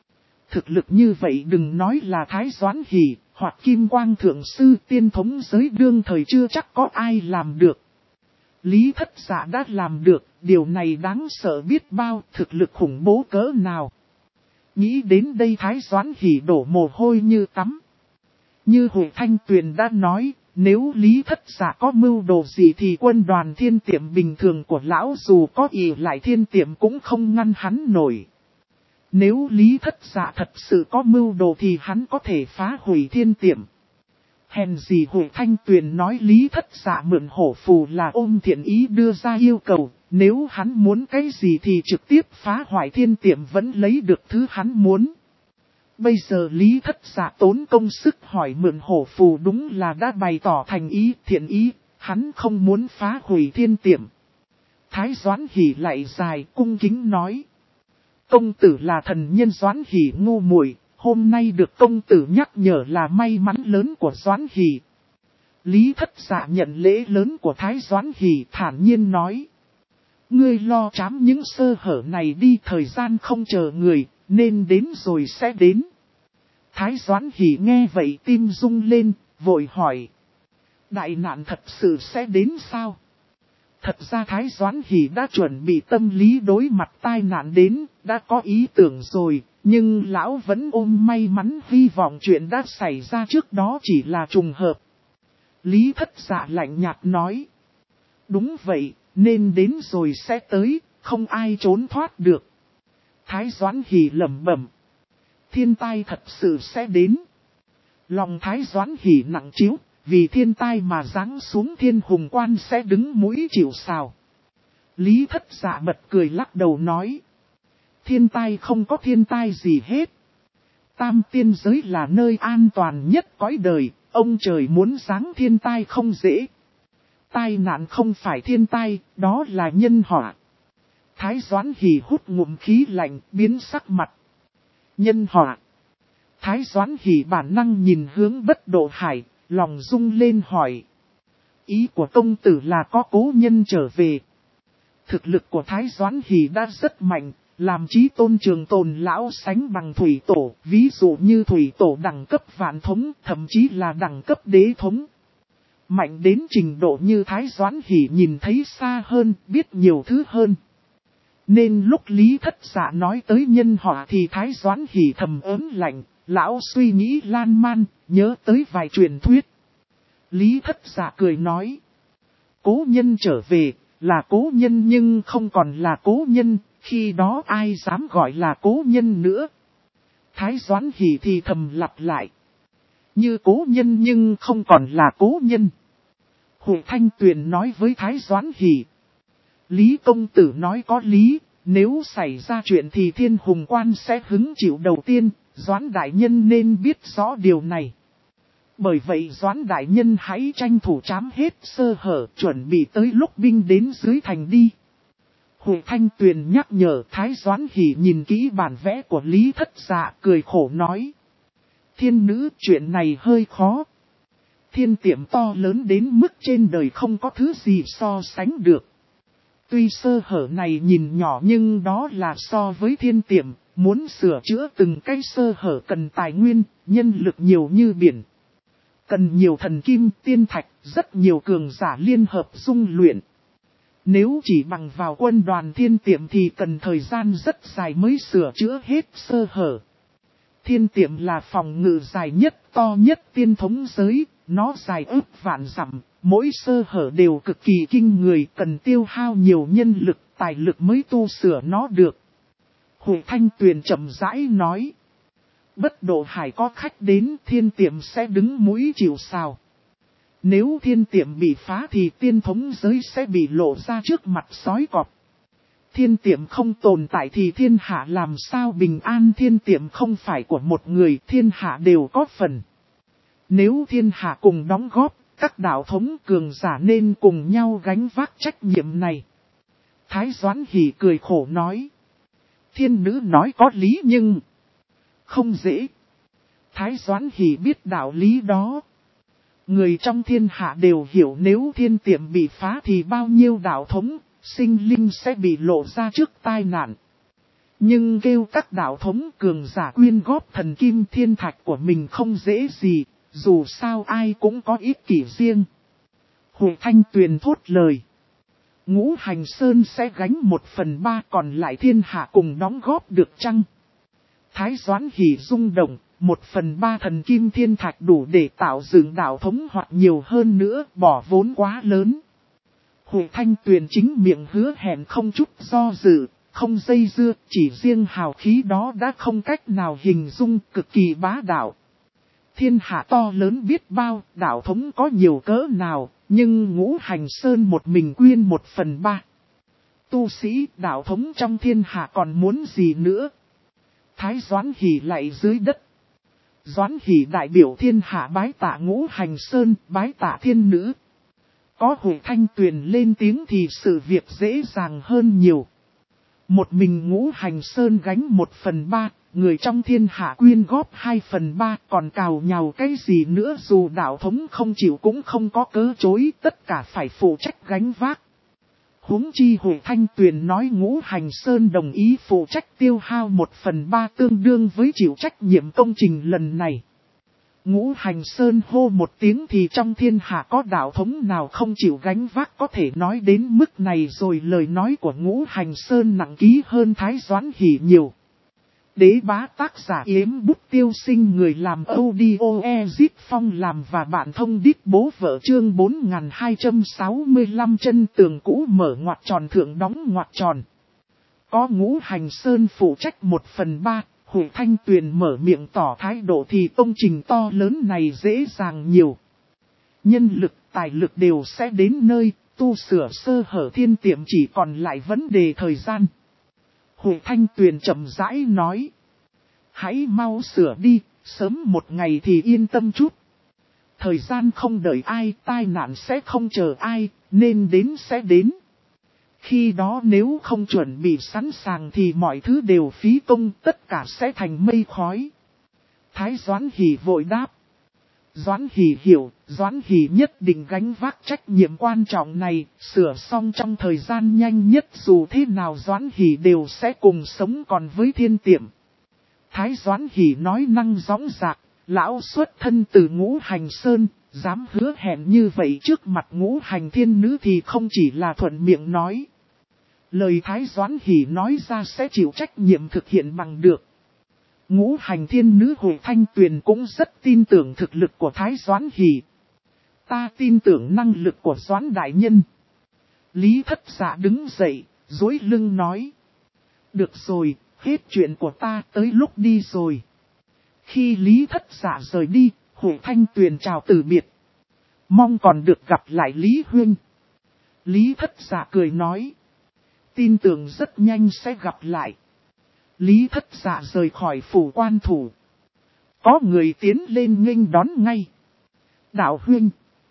Thực lực như vậy đừng nói là Thái Doãn Hỷ, hoặc Kim Quang Thượng Sư tiên thống giới đương thời chưa chắc có ai làm được. Lý Thất Dạ đã làm được, điều này đáng sợ biết bao, thực lực khủng bố cỡ nào. Nghĩ đến đây Thái Doãn Hỷ đổ mồ hôi như tắm. Như Hội Thanh Tuyền đã nói, nếu Lý Thất Dạ có mưu đồ gì thì quân đoàn Thiên Tiệm bình thường của lão dù có ỷ lại Thiên Tiệm cũng không ngăn hắn nổi. Nếu Lý Thất Dạ thật sự có mưu đồ thì hắn có thể phá hủy Thiên Tiệm. Hèn gì Hội Thanh Tuyền nói Lý Thất Dạ mượn hổ phù là ôm thiện ý đưa ra yêu cầu, nếu hắn muốn cái gì thì trực tiếp phá hoại Thiên Tiệm vẫn lấy được thứ hắn muốn. Bây giờ Lý Thất Dạ tốn công sức hỏi mượn hổ phù đúng là đã bày tỏ thành ý thiện ý, hắn không muốn phá hủy Thiên Tiệm. Thái Doãn Hỷ lại dài cung kính nói. Công tử là thần nhân Doãn Hỷ ngu muội, hôm nay được công tử nhắc nhở là may mắn lớn của Doãn Hỷ. Lý Thất Dạ nhận lễ lớn của Thái Doãn Hỷ thản nhiên nói. Ngươi lo trám những sơ hở này đi, thời gian không chờ người, nên đến rồi sẽ đến. Thái Doãn Hỷ nghe vậy tim rung lên, vội hỏi. Đại nạn thật sự sẽ đến sao? Thật ra Thái Doãn Hỷ đã chuẩn bị tâm lý đối mặt tai nạn đến, đã có ý tưởng rồi, nhưng lão vẫn ôm may mắn hy vọng chuyện đã xảy ra trước đó chỉ là trùng hợp. Lý Thất Dạ lạnh nhạt nói. Đúng vậy, nên đến rồi sẽ tới, không ai trốn thoát được. Thái Doãn Hỷ lẩm bẩm. Thiên tai thật sự sẽ đến. Lòng Thái Doãn Hỷ nặng trĩu, vì thiên tai mà giáng xuống Thiên Hùng Quan sẽ đứng mũi chịu sào. Lý Thất Dạ bật cười lắc đầu nói. Thiên tai không có thiên tai gì hết. Tam tiên giới là nơi an toàn nhất cõi đời, ông trời muốn giáng thiên tai không dễ. Tai nạn không phải thiên tai, đó là nhân họa. Thái Doãn Hỷ hút ngụm khí lạnh, biến sắc mặt. Nhân họa. Thái Doãn Hỷ bản năng nhìn hướng Bất Độ Hải, lòng rung lên hỏi. Ý của công tử là có cố nhân trở về. Thực lực của Thái Doãn Hỷ đã rất mạnh, làm chí tôn trường tồn lão sánh bằng thủy tổ, ví dụ như thủy tổ đẳng cấp vạn thống, thậm chí là đẳng cấp đế thống. Mạnh đến trình độ như Thái Doãn Hỷ nhìn thấy xa hơn, biết nhiều thứ hơn. Nên lúc Lý Thất Dạ nói tới nhân họa thì Thái Doãn Hỷ thầm ớn lạnh, lão suy nghĩ lan man, nhớ tới vài truyền thuyết. Lý Thất Dạ cười nói, cố nhân trở về, là cố nhân nhưng không còn là cố nhân, khi đó ai dám gọi là cố nhân nữa. Thái Doãn Hỷ thì thầm lặp lại, như cố nhân nhưng không còn là cố nhân. Hội Thanh Tuyền nói với Thái Doãn Hỷ, Lý công tử nói có lý, nếu xảy ra chuyện thì Thiên Hùng Quan sẽ hứng chịu đầu tiên, Doãn đại nhân nên biết rõ điều này. Bởi vậy Doãn đại nhân hãy tranh thủ trám hết sơ hở, chuẩn bị tới lúc binh đến dưới thành đi. Hội Thanh Tuyền nhắc nhở. Thái Doãn Hỷ nhìn kỹ bản vẽ của Lý Thất Dạ, cười khổ nói. Thiên nữ, chuyện này hơi khó. Thiên Tiệm to lớn đến mức trên đời không có thứ gì so sánh được. Tuy sơ hở này nhìn nhỏ nhưng đó là so với Thiên Tiệm, muốn sửa chữa từng cái sơ hở cần tài nguyên, nhân lực nhiều như biển. Cần nhiều thần kim, tiên thạch, rất nhiều cường giả liên hợp dung luyện. Nếu chỉ bằng vào quân đoàn Thiên Tiệm thì cần thời gian rất dài mới sửa chữa hết sơ hở. Thiên Tiệm là phòng ngự dài nhất, to nhất tiên thống giới, nó dài ước vạn dặm, mỗi sơ hở đều cực kỳ kinh người, cần tiêu hao nhiều nhân lực, tài lực mới tu sửa nó được. Hội Thanh Tuyền chậm rãi nói. Bất Độ Hải có khách đến, Thiên Tiệm sẽ đứng mũi chịu sào. Nếu Thiên Tiệm bị phá thì tiên thống giới sẽ bị lộ ra trước mặt sói cọp. Thiên Tiệm không tồn tại thì thiên hạ làm sao bình an. Thiên Tiệm không phải của một người, thiên hạ đều có phần. Nếu thiên hạ cùng đóng góp, các đạo thống cường giả nên cùng nhau gánh vác trách nhiệm này. Thái Doãn Hỷ cười khổ nói. Thiên nữ nói có lý nhưng không dễ. Thái Doãn Hỷ biết đạo lý đó. Người trong thiên hạ đều hiểu nếu Thiên Tiệm bị phá thì bao nhiêu đạo thống, sinh linh sẽ bị lộ ra trước tai nạn. Nhưng kêu các đạo thống cường giả quyên góp thần kim thiên thạch của mình không dễ gì, dù sao ai cũng có ích kỷ riêng. Hội Thanh Tuyền thốt lời. Ngũ Hành Sơn sẽ gánh 1/3 còn lại thiên hạ cùng đóng góp được chăng? Thái Doãn Hỉ rung động, 1/3 thần kim thiên thạch đủ để tạo dựng đạo thống hoặc nhiều hơn nữa, bỏ vốn quá lớn. Hội Thanh Tuyền chính miệng hứa hẹn không chút do dự, không dây dưa, chỉ riêng hào khí đó đã không cách nào hình dung, cực kỳ bá đạo. Thiên hạ to lớn biết bao, đạo thống có nhiều cỡ nào, nhưng Ngũ Hành Sơn một mình quyên 1/3. Tu sĩ đạo thống trong thiên hạ còn muốn gì nữa? Thái Doãn Hỉ lạy dưới đất. Doãn Hỉ đại biểu thiên hạ bái tạ Ngũ Hành Sơn, bái tạ thiên nữ. Có Hội Thanh Tuyền lên tiếng thì sự việc dễ dàng hơn nhiều. Một mình Ngũ Hành Sơn gánh 1/3, người trong thiên hạ quyên góp 2/3, còn cào nhào cái gì nữa, dù đạo thống không chịu cũng không có cớ chối, tất cả phải phụ trách gánh vác. Huống chi Hội Thanh Tuyền nói Ngũ Hành Sơn đồng ý phụ trách tiêu hao 1/3 tương đương với chịu trách nhiệm công trình lần này. Ngũ Hành Sơn hô một tiếng thì trong thiên hạ có đạo thống nào không chịu gánh vác, có thể nói đến mức này rồi. Lời nói của Ngũ Hành Sơn nặng ký hơn Thái Doãn Hỉ nhiều. Đế bá tác giả Yếm Bút Tiêu Sinh, người làm audio Ezip Phong làm và bạn thông đít bố vợ, chương 4265 chân tường cũ mở ngoặc tròn thượng đóng ngoặc tròn. Có Ngũ Hành Sơn phụ trách 1/3, Hội Thanh Tuyền mở miệng tỏ thái độ thì công trình to lớn này dễ dàng nhiều. Nhân lực, tài lực đều sẽ đến nơi, tu sửa sơ hở thiên tiệm chỉ còn lại vấn đề thời gian. Hội Thanh Tuyền chậm rãi nói. Hãy mau sửa đi, sớm một ngày thì yên tâm chút. Thời gian không đợi ai, tai nạn sẽ không chờ ai, nên đến sẽ đến. Khi đó nếu không chuẩn bị sẵn sàng thì mọi thứ đều phí công, tất cả sẽ thành mây khói. Thái Doãn Hỉ vội đáp. Doãn Hỉ hiểu, Doãn Hỉ nhất định gánh vác trách nhiệm quan trọng này, sửa xong trong thời gian nhanh nhất, dù thế nào Doãn Hỉ đều sẽ cùng sống còn với thiên tiệm. Thái Doãn Hỉ nói năng dõng dạc, lão xuất thân từ Ngũ Hành Sơn, dám hứa hẹn như vậy trước mặt Ngũ Hành Thiên Nữ thì không chỉ là thuận miệng nói. Lời Thái Doãn Hỉ nói ra sẽ chịu trách nhiệm thực hiện bằng được. Ngũ Hành Thiên Nữ Hội Thanh Tuyền cũng rất tin tưởng thực lực của Thái Doãn Hỉ. Ta tin tưởng năng lực của Doãn đại nhân. Lý Thất Dạ đứng dậy, duỗi lưng nói. Được rồi, hết chuyện của ta, tới lúc đi rồi. Khi Lý Thất Dạ rời đi, Hội Thanh Tuyền chào từ biệt. Mong còn được gặp lại Lý Huynh. Lý Thất Dạ cười nói. Tin tưởng rất nhanh sẽ gặp lại. Lý Thất Dạ rời khỏi phủ quan thủ. Có người tiến lên nghênh đón ngay. Đạo Huynh.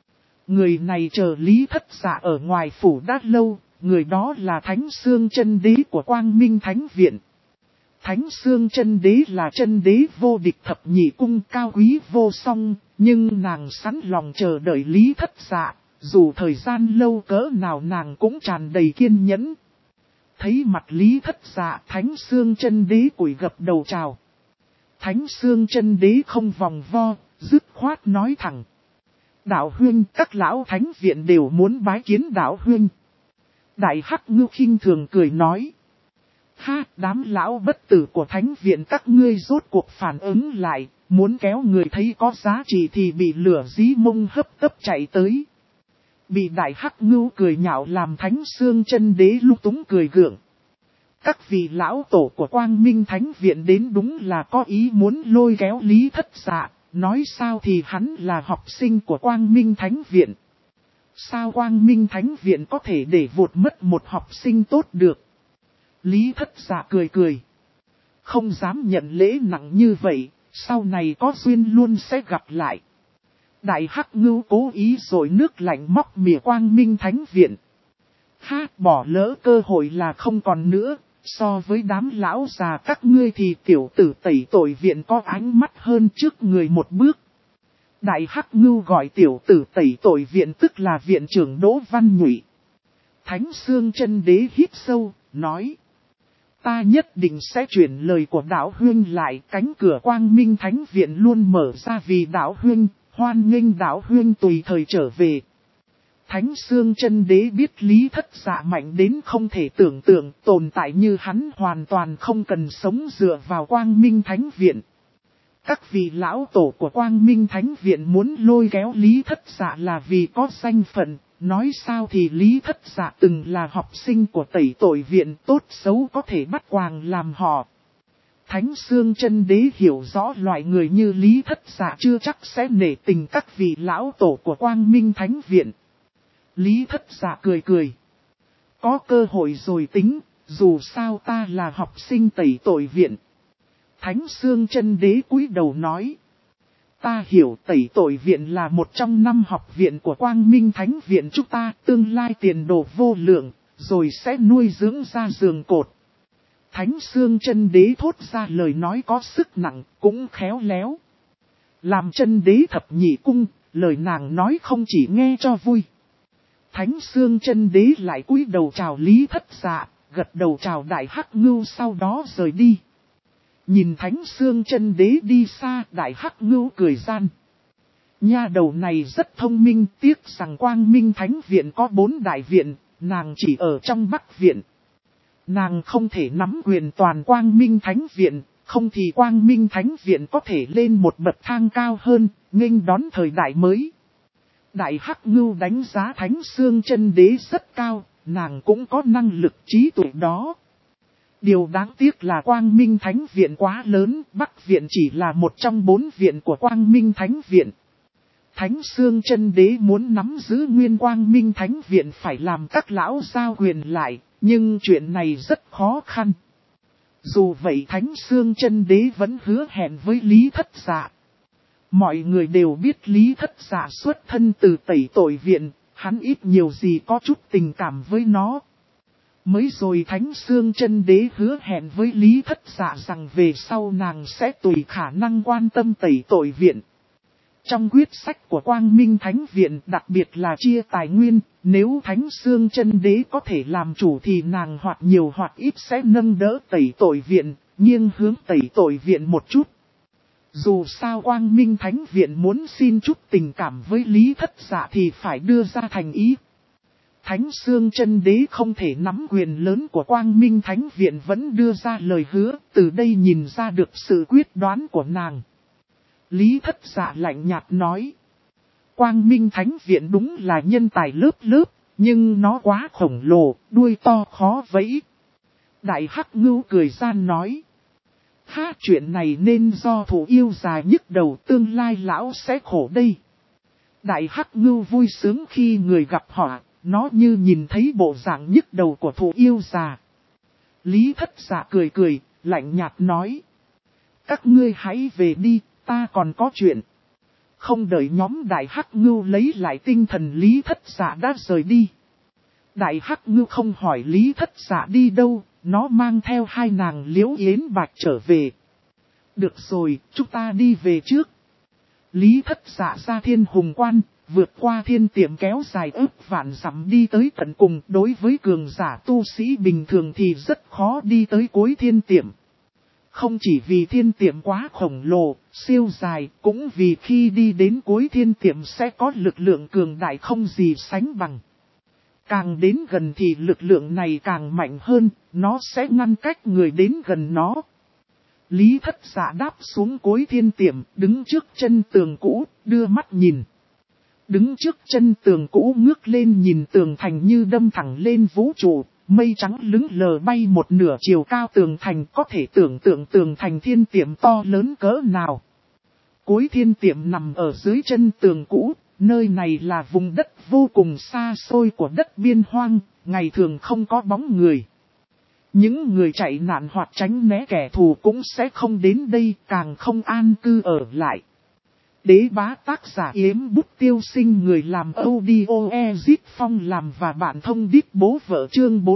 Người này chờ Lý Thất Dạ ở ngoài phủ đã lâu, người đó là Thánh Xương Chân Đế của Quang Minh Thánh Viện. Thánh Xương Chân Đế là chân đế vô địch thập nhị cung, cao quý vô song, nhưng nàng sẵn lòng chờ đợi Lý Thất Dạ, dù thời gian lâu cỡ nào nàng cũng tràn đầy kiên nhẫn. Thấy mặt Lý Thất Dạ, Thánh Xương Chân Đế cúi gập đầu chào. Thánh Xương Chân Đế không vòng vo, dứt khoát nói thẳng. Đạo Huynh, các lão thánh viện đều muốn bái kiến Đạo Huynh. Đại Hắc Ngưu khinh thường cười nói. Ha, đám lão bất tử của thánh viện các ngươi rốt cuộc phản ứng lại, muốn kéo người thấy có giá trị thì bị lửa dí mông hấp tấp chạy tới. Bị Đại Hắc Ngưu cười nhạo làm Thánh Xương Chân Đế lúc túng cười gượng. Các vị lão tổ của Quang Minh Thánh Viện đến đúng là có ý muốn lôi kéo Lý Thất Dạ, nói sao thì hắn là học sinh của Quang Minh Thánh Viện. Sao Quang Minh Thánh Viện có thể để vụt mất một học sinh tốt được? Lý Thất Dạ cười cười. Không dám nhận lễ nặng như vậy, sau này có duyên luôn sẽ gặp lại. Đại Hắc Ngưu cố ý rồi nước lạnh móc mỉa Quang Minh Thánh Viện. Ha, bỏ lỡ cơ hội là không còn nữa, so với đám lão già các ngươi thì tiểu tử Tẩy Tội Viện có ánh mắt hơn trước người một bước. Đại Hắc Ngưu gọi tiểu tử Tẩy Tội Viện tức là viện trưởng Đỗ Văn Nhụy. Thánh Xương Chân Đế hít sâu, nói. Ta nhất định sẽ chuyển lời của đạo huynh lại, cánh cửa Quang Minh Thánh Viện luôn mở ra vì đạo huynh, hoan nghênh đạo huynh tùy thời trở về. Thánh Xương Chân Đế biết Lý Thất Dạ mạnh đến không thể tưởng tượng, tồn tại như hắn hoàn toàn không cần sống dựa vào Quang Minh Thánh Viện. Các vị lão tổ của Quang Minh Thánh Viện muốn lôi kéo Lý Thất Dạ là vì có danh phận, nói sao thì Lý Thất Dạ từng là học sinh của Tẩy Tội Viện, tốt xấu có thể bắt quàng làm họ. Thánh Xương Chân Đế hiểu rõ loại người như Lý Thất Dạ chưa chắc sẽ nể tình các vị lão tổ của Quang Minh Thánh Viện. Lý Thất Dạ cười cười. Có cơ hội rồi tính, dù sao ta là học sinh Tẩy Tội Viện. Thánh Xương Chân Đế cúi đầu nói. Ta hiểu Tẩy Tội Viện là một trong 5 học viện của Quang Minh Thánh Viện chúng ta, tương lai tiền đồ vô lượng, rồi sẽ nuôi dưỡng ra giường cột. Thánh Xương Chân Đế thốt ra lời nói có sức nặng, cũng khéo léo. Làm Chân Đế thập nhị cung, lời nàng nói không chỉ nghe cho vui. Thánh Xương Chân Đế lại cúi đầu chào Lý Thất Dạ, gật đầu chào Đại Hắc Ngưu sau đó rời đi. Nhìn Thánh Xương Chân Đế đi xa, Đại Hắc Ngưu cười gian. Nha đầu này rất thông minh, tiếc rằng Quang Minh Thánh Viện có 4 đại viện, nàng chỉ ở trong Bắc Viện. Nàng không thể nắm quyền toàn Quang Minh Thánh Viện, không thì Quang Minh Thánh Viện có thể lên một bậc thang cao hơn, nghênh đón thời đại mới. Đại Hắc Ngưu đánh giá Thánh Xương Chân Đế rất cao, nàng cũng có năng lực trí tuệ đó. Điều đáng tiếc là Quang Minh Thánh Viện quá lớn, Bắc Viện chỉ là một trong 4 viện của Quang Minh Thánh Viện. Thánh Xương Chân Đế muốn nắm giữ nguyên Quang Minh Thánh Viện phải làm các lão giao quyền lại, nhưng chuyện này rất khó khăn. Dù vậy Thánh Xương Chân Đế vẫn hứa hẹn với Lý Thất Dạ. Mọi người đều biết Lý Thất Dạ xuất thân từ Tẩy Tội Viện, hắn ít nhiều gì có chút tình cảm với nó. Mới rồi Thánh Xương Chân Đế hứa hẹn với Lý Thất Dạ rằng về sau nàng sẽ tùy khả năng quan tâm Tẩy Tội Viện. Trong quyết sách của Quang Minh Thánh Viện đặc biệt là chia tài nguyên, nếu Thánh Xương Chân Đế có thể làm chủ thì nàng hoặc nhiều hoặc ít sẽ nâng đỡ Tẩy Tội Viện, nghiêng hướng Tẩy Tội Viện một chút. Dù sao Quang Minh Thánh Viện muốn xin chút tình cảm với Lý Thất Dạ thì phải đưa ra thành ý. Thánh Xương Chân Đế không thể nắm quyền lớn của Quang Minh Thánh Viện vẫn đưa ra lời hứa, từ đây nhìn ra được sự quyết đoán của nàng. Lý Thất Dạ lạnh nhạt nói. Quang Minh Thánh Viện đúng là nhân tài lớp lớp, nhưng nó quá khổng lồ, đuôi to khó vẫy. Đại Hắc Ngưu cười gian nói. Ha, chuyện này nên do thủ yêu già nhức đầu, tương lai lão sẽ khổ đây. Đại Hắc Ngưu vui sướng khi người gặp họ, nó như nhìn thấy bộ dạng nhức đầu của thủ yêu già. Lý Thất Dạ cười cười, lạnh nhạt nói. Các ngươi hãy về đi, ta còn có chuyện. Không đợi nhóm Đại Hắc Ngưu lấy lại tinh thần, Lý Thất Dạ đã rời đi. Đại Hắc Ngưu không hỏi Lý Thất Dạ đi đâu, nó mang theo 2 nàng Liễu Yến Bạch trở về. Được rồi, chúng ta đi về trước. Lý Thất Dạ ra Thiên Hùng Quan, vượt qua thiên tiệm kéo dài ước vạn dặm đi tới tận cùng. Đối với cường giả tu sĩ bình thường thì rất khó đi tới cuối thiên tiệm. Không chỉ vì thiên tiệm quá khổng lồ, siêu dài, cũng vì khi đi đến cuối thiên tiệm sẽ có lực lượng cường đại không gì sánh bằng. Càng đến gần thì lực lượng này càng mạnh hơn, nó sẽ ngăn cách người đến gần nó. Lý Thất Dạ đáp xuống cuối thiên tiệm, đứng trước chân tường cũ, đưa mắt nhìn. Đứng trước chân tường cũ ngước lên nhìn tường thành như đâm thẳng lên vũ trụ, mây trắng lững lờ bay một nửa chiều cao tường thành, có thể tưởng tượng tường thành thiên tiệm to lớn cỡ nào. Cuối thiên tiệm nằm ở dưới chân tường cũ, nơi này là vùng đất vô cùng xa xôi của đất biên hoang, ngày thường không có bóng người. Những người chạy nạn hoặc tránh né kẻ thù cũng sẽ không đến đây, càng không an cư ở lại. Đế bá tác giả Yếm Bút Tiêu Sinh, người làm audio Ezit Phong làm và bạn thông điệp bố vợ, chương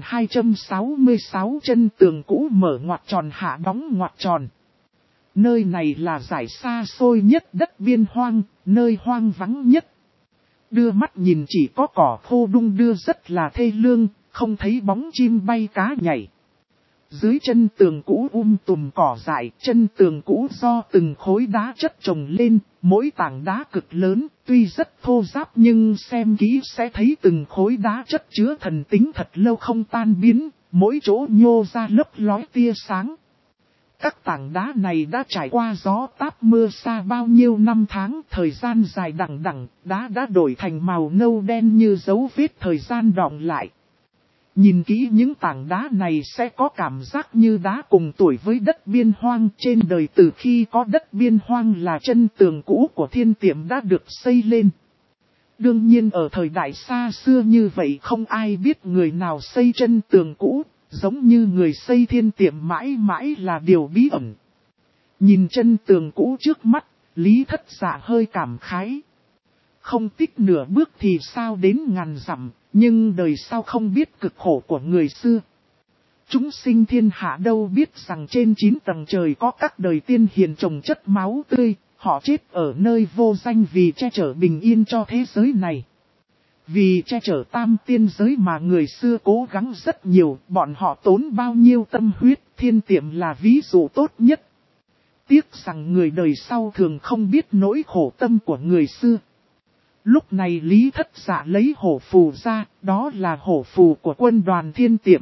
4266 chân tường cũ mở ngoặc tròn hạ đóng ngoặc tròn. Nơi này là giải xa xôi nhất đất biên hoang, nơi hoang vắng nhất. Đưa mắt nhìn chỉ có cỏ khô đung đưa rất là thê lương, không thấy bóng chim bay cá nhảy. Dưới chân tường cũ tùm cỏ dại, chân tường cũ do từng khối đá chất chồng lên, mỗi tảng đá cực lớn, tuy rất thô ráp nhưng xem kỹ sẽ thấy từng khối đá chất chứa thần tính thật lâu không tan biến, mỗi chỗ nhô ra lấp lói tia sáng. Các tảng đá này đã trải qua gió táp mưa xa bao nhiêu năm tháng, thời gian dài đằng đẵng, đá đã đổi thành màu nâu đen như dấu vết thời gian đọng lại. Nhìn kỹ những tảng đá này sẽ có cảm giác như đá cùng tuổi với đất biên hoang. Trên đời từ khi có đất biên hoang là chân tường cũ của thiên tiệm đã được xây lên. Đương nhiên ở thời đại xa xưa như vậy không ai biết người nào xây chân tường cũ, giống như người xây thiên tiệm mãi mãi là điều bí ẩn. Nhìn chân tường cũ trước mắt, Lý Thất Dạ hơi cảm khái. Không tích nửa bước thì sao đến ngàn dặm, nhưng đời sau không biết cực khổ của người xưa. Chúng sinh thiên hạ đâu biết rằng trên 9 tầng trời có các đời tiên hiền trồng chất máu tươi, họ chết ở nơi vô danh vì che chở bình yên cho thế giới này. Vì che chở tam tiên giới mà người xưa cố gắng rất nhiều, bọn họ tốn bao nhiêu tâm huyết, thiên tiệm là ví dụ tốt nhất. Tiếc rằng người đời sau thường không biết nỗi khổ tâm của người xưa. Lúc này Lý Thất Dạ lấy hổ phù ra, đó là hổ phù của quân đoàn thiên tiệm.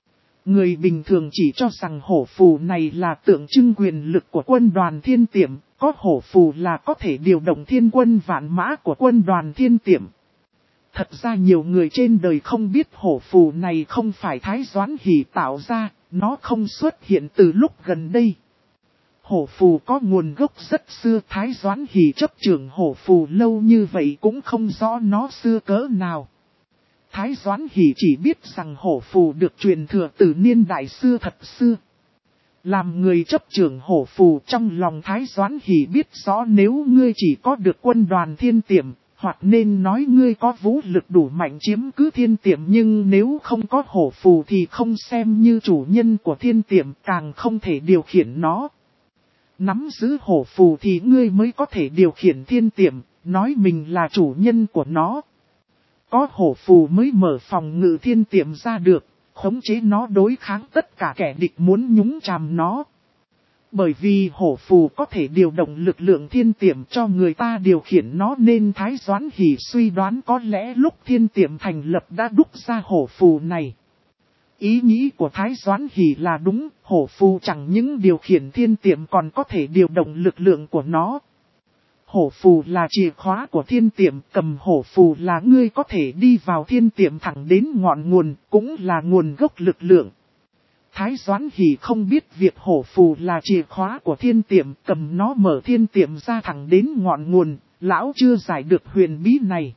Người bình thường chỉ cho rằng hổ phù này là tượng trưng quyền lực của quân đoàn thiên tiệm, có hổ phù là có thể điều động thiên quân vạn mã của quân đoàn thiên tiệm. Thật ra nhiều người trên đời không biết hổ phù này không phải Thái Doãn Hỷ tạo ra, nó không xuất hiện từ lúc gần đây. Hổ phù có nguồn gốc rất xưa, Thái Doãn Hỷ chấp trưởng hổ phù lâu như vậy cũng không rõ nó xưa cỡ nào. Thái Doãn Hỷ chỉ biết rằng hổ phù được truyền thừa từ niên đại xưa thật xưa. Làm người chấp trưởng hổ phù trong lòng Thái Doãn Hỷ biết rõ nếu ngươi chỉ có được quân đoàn thiên tiệm, hoặc nên nói ngươi có vũ lực đủ mạnh chiếm cứ thiên tiệm, nhưng nếu không có hổ phù thì không xem như chủ nhân của thiên tiệm, càng không thể điều khiển nó. Nắm giữ hổ phù thì ngươi mới có thể điều khiển thiên tiệm, nói mình là chủ nhân của nó. Có hổ phù mới mở phòng ngự thiên tiệm ra được, khống chế nó đối kháng tất cả kẻ địch muốn nhúng chàm nó. Bởi vì hổ phù có thể điều động lực lượng thiên tiệm cho người ta điều khiển nó nên Thái Doãn Hỷ suy đoán có lẽ lúc thiên tiệm thành lập đã đúc ra hổ phù này. Ý nghĩ của Thái Doãn Hỷ là đúng, hổ phù chẳng những điều khiển thiên tiệm còn có thể điều động lực lượng của nó. Hổ phù là chìa khóa của thiên tiệm, cầm hổ phù là ngươi có thể đi vào thiên tiệm thẳng đến ngọn nguồn, cũng là nguồn gốc lực lượng. Thái Doãn Hỷ không biết việc hổ phù là chìa khóa của thiên tiệm, cầm nó mở thiên tiệm ra thẳng đến ngọn nguồn, lão chưa giải được huyền bí này.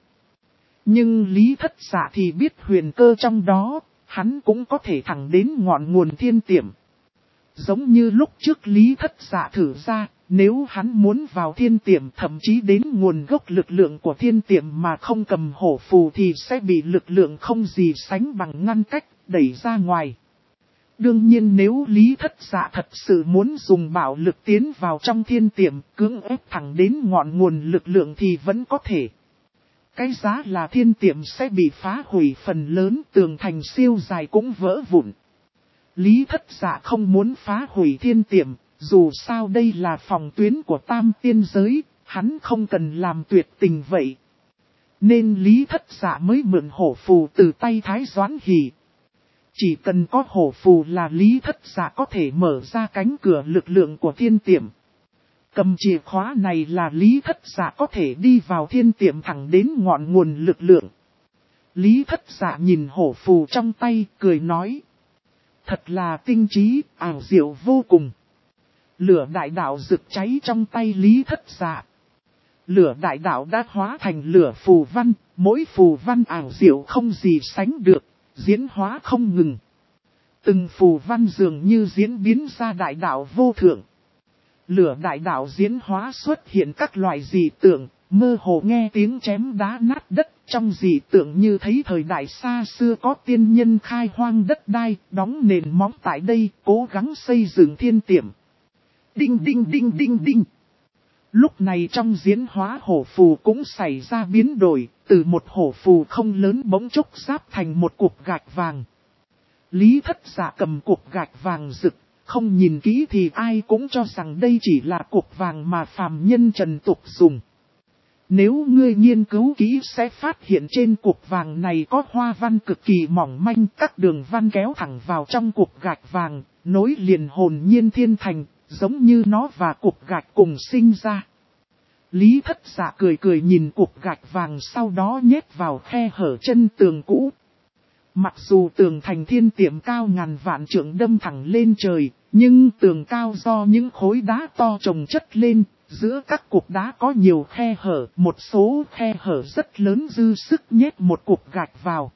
Nhưng Lý Thất Dạ thì biết huyền cơ trong đó, hắn cũng có thể thẳng đến ngọn nguồn thiên tiệm. Giống như lúc trước Lý Thất Dạ thử ra, nếu hắn muốn vào thiên tiệm thậm chí đến nguồn gốc lực lượng của thiên tiệm mà không cầm hổ phù thì sẽ bị lực lượng không gì sánh bằng ngăn cách, đẩy ra ngoài. Đương nhiên nếu Lý Thất Dạ thật sự muốn dùng bạo lực tiến vào trong thiên tiệm, cưỡng ép thẳng đến ngọn nguồn lực lượng thì vẫn có thể. Cái giá là thiên tiệm sẽ bị phá hủy phần lớn, tường thành siêu dài cũng vỡ vụn. Lý Thất Dạ không muốn phá hủy thiên tiệm, dù sao đây là phòng tuyến của tam tiên giới, hắn không cần làm tuyệt tình vậy. Nên Lý Thất Dạ mới mượn hổ phù từ tay Thái Doãn Hỷ. Chỉ cần có hổ phù là Lý Thất Dạ có thể mở ra cánh cửa lực lượng của thiên tiệm. Cầm chìa khóa này là Lý Thất Dạ có thể đi vào thiên tiệm thẳng đến ngọn nguồn lực lượng. Lý Thất Dạ nhìn hổ phù trong tay, cười nói. Thật là tinh trí, ảo diệu vô cùng. Lửa đại đạo rực cháy trong tay Lý Thất Dạ. Lửa đại đạo đã hóa thành lửa phù văn, mỗi phù văn ảo diệu không gì sánh được, diễn hóa không ngừng. Từng phù văn dường như diễn biến ra đại đạo vô thượng. Lửa đại đạo diễn hóa xuất hiện các loại dị tượng, mơ hồ nghe tiếng chém đá nát đất, trong dị tượng như thấy thời đại xa xưa có tiên nhân khai hoang đất đai, đóng nền móng tại đây, cố gắng xây dựng thiên tiệm. Đinh đinh đinh đinh đinh. Lúc này trong diễn hóa hổ phù cũng xảy ra biến đổi, từ một hổ phù không lớn bỗng chốc giáp thành một cục gạch vàng. Lý Thất Dạ cầm cục gạch vàng rực, không nhìn kỹ thì ai cũng cho rằng đây chỉ là cục vàng mà phàm nhân trần tục dùng. Nếu ngươi nghiên cứu kỹ sẽ phát hiện trên cục vàng này có hoa văn cực kỳ mỏng manh, các đường văn kéo thẳng vào trong cục gạch vàng, nối liền hồn nhiên thiên thành, giống như nó và cục gạch cùng sinh ra. Lý Thất Dạ cười cười nhìn cục gạch vàng, sau đó nhét vào khe hở chân tường cũ. Mặc dù tường thành thiên tiệm cao ngàn vạn trượng đâm thẳng lên trời, nhưng tường cao do những khối đá to chồng chất lên, giữa các cục đá có nhiều khe hở, một số khe hở rất lớn dư sức nhét một cục gạch vào.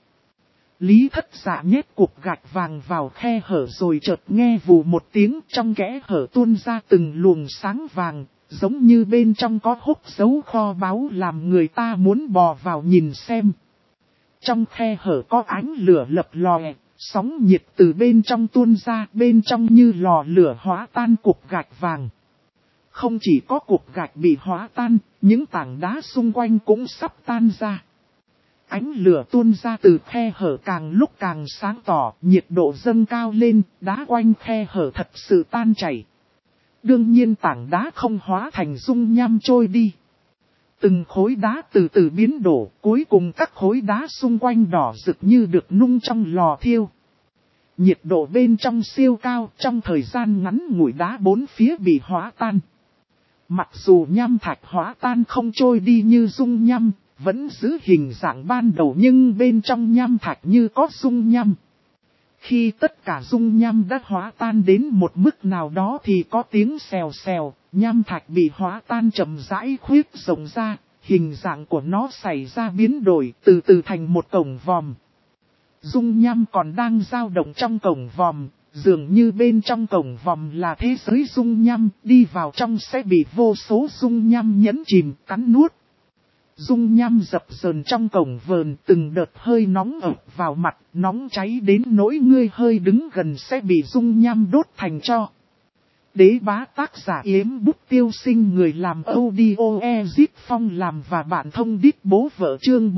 Lý Thất Dạ nhét cục gạch vàng vào khe hở rồi chợt nghe vù một tiếng, trong kẽ hở tuôn ra từng luồng sáng vàng, giống như bên trong có hốc dấu kho báu làm người ta muốn bò vào nhìn xem. Trong khe hở có ánh lửa lập lòe, sóng nhiệt từ bên trong tuôn ra, bên trong như lò lửa hóa tan cục gạch vàng. Không chỉ có cục gạch bị hóa tan, những tảng đá xung quanh cũng sắp tan ra. Ánh lửa tuôn ra từ khe hở càng lúc càng sáng tỏ, nhiệt độ dâng cao lên, đá quanh khe hở thật sự tan chảy. Đương nhiên tảng đá không hóa thành dung nham trôi đi. Từng khối đá từ từ biến đổ, cuối cùng các khối đá xung quanh đỏ rực như được nung trong lò thiêu. Nhiệt độ bên trong siêu cao, trong thời gian ngắn ngủi đá bốn phía bị hóa tan. Mặc dù nham thạch hóa tan không trôi đi như dung nham, vẫn giữ hình dạng ban đầu nhưng bên trong nham thạch như có dung nham. Khi tất cả dung nham đã hóa tan đến một mức nào đó thì có tiếng xèo xèo, nham thạch bị hóa tan chậm rãi khuyết rộng ra, hình dạng của nó xảy ra biến đổi từ từ thành một cổng vòm. Dung nham còn đang dao động trong cổng vòm, dường như bên trong cổng vòm là thế giới dung nham, đi vào trong sẽ bị vô số dung nham nhấn chìm, cắn nuốt. Dung nham dập dờn trong cổng vờn, từng đợt hơi nóng ập vào mặt, nóng cháy đến nỗi ngươi hơi đứng gần sẽ bị dung nham đốt thành tro. Đế bá tác giả Yếm Bút Tiêu Sinh, người làm audio Ezip Phong làm và bạn thông đít bố vợ, chương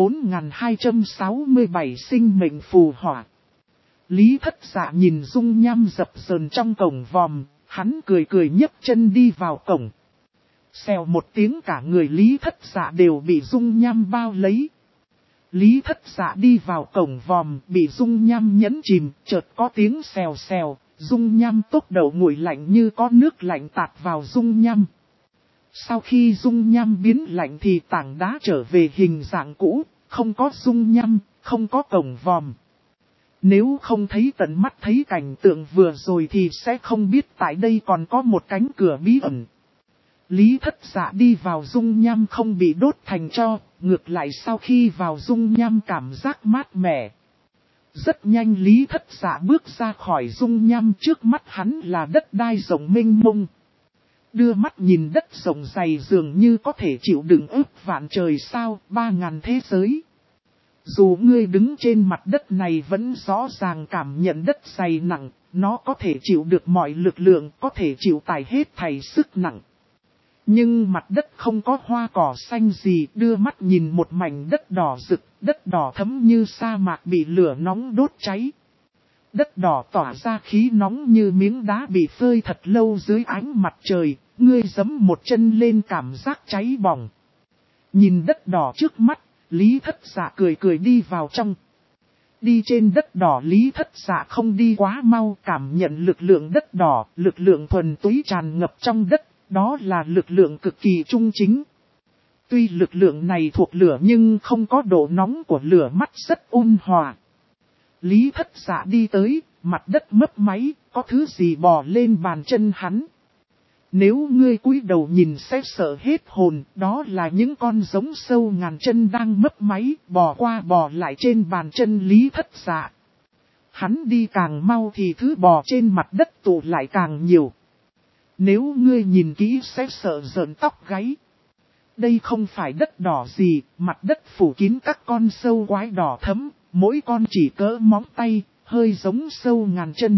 4267 sinh mệnh phù hỏa. Lý Thất Dạ nhìn dung nham dập dờn trong cổng vòm, hắn cười cười nhấc chân đi vào cổng. Xèo một tiếng, cả người Lý Thất Dạ đều bị dung nham bao lấy. Lý Thất Dạ đi vào cổng vòm, bị dung nham nhấn chìm, chợt có tiếng xèo xèo, dung nham tốc độ nguội lạnh như có nước lạnh tạt vào dung nham. Sau khi dung nham biến lạnh thì tảng đá trở về hình dạng cũ, không có dung nham, không có cổng vòm. Nếu không thấy tận mắt thấy cảnh tượng vừa rồi thì sẽ không biết tại đây còn có một cánh cửa bí ẩn. Lý Thất Dạ đi vào dung nham không bị đốt thành tro, ngược lại sau khi vào dung nham cảm giác mát mẻ. Rất nhanh Lý Thất Dạ bước ra khỏi dung nham, trước mắt hắn là đất đai rộng mênh mông. Đưa mắt nhìn đất rộng dày dường như có thể chịu đựng ức vạn trời sao, 3000 thế giới. Dù ngươi đứng trên mặt đất này vẫn rõ ràng cảm nhận đất dày nặng, nó có thể chịu được mọi lực lượng, có thể chịu tải hết thảy sức nặng. Nhưng mặt đất không có hoa cỏ xanh gì, đưa mắt nhìn một mảnh đất đỏ rực, đất đỏ thấm như sa mạc bị lửa nóng đốt cháy. Đất đỏ tỏa ra khí nóng như miếng đá bị phơi thật lâu dưới ánh mặt trời, ngươi giẫm một chân lên cảm giác cháy bỏng. Nhìn đất đỏ trước mắt, Lý Thất Dạ cười cười đi vào trong. Đi trên đất đỏ Lý Thất Dạ không đi quá mau, cảm nhận lực lượng đất đỏ, lực lượng thuần túy tràn ngập trong đất. Đó là lực lượng cực kỳ trung chính. Tuy lực lượng này thuộc lửa nhưng không có độ nóng của lửa, mắt rất ôn hòa. Lý Thất Dạ đi tới, mặt đất mấp máy, có thứ gì bò lên bàn chân hắn. Nếu ngươi cúi đầu nhìn sẽ sợ hết hồn, đó là những con giống sâu ngàn chân đang mấp máy, bò qua bò lại trên bàn chân Lý Thất Dạ. Hắn đi càng mau thì thứ bò trên mặt đất tụ lại càng nhiều. Nếu ngươi nhìn kỹ sẽ sợ rợn tóc gáy. Đây không phải đất đỏ gì, mặt đất phủ kín các con sâu quái đỏ thẫm, mỗi con chỉ cỡ móng tay, hơi giống sâu ngàn chân.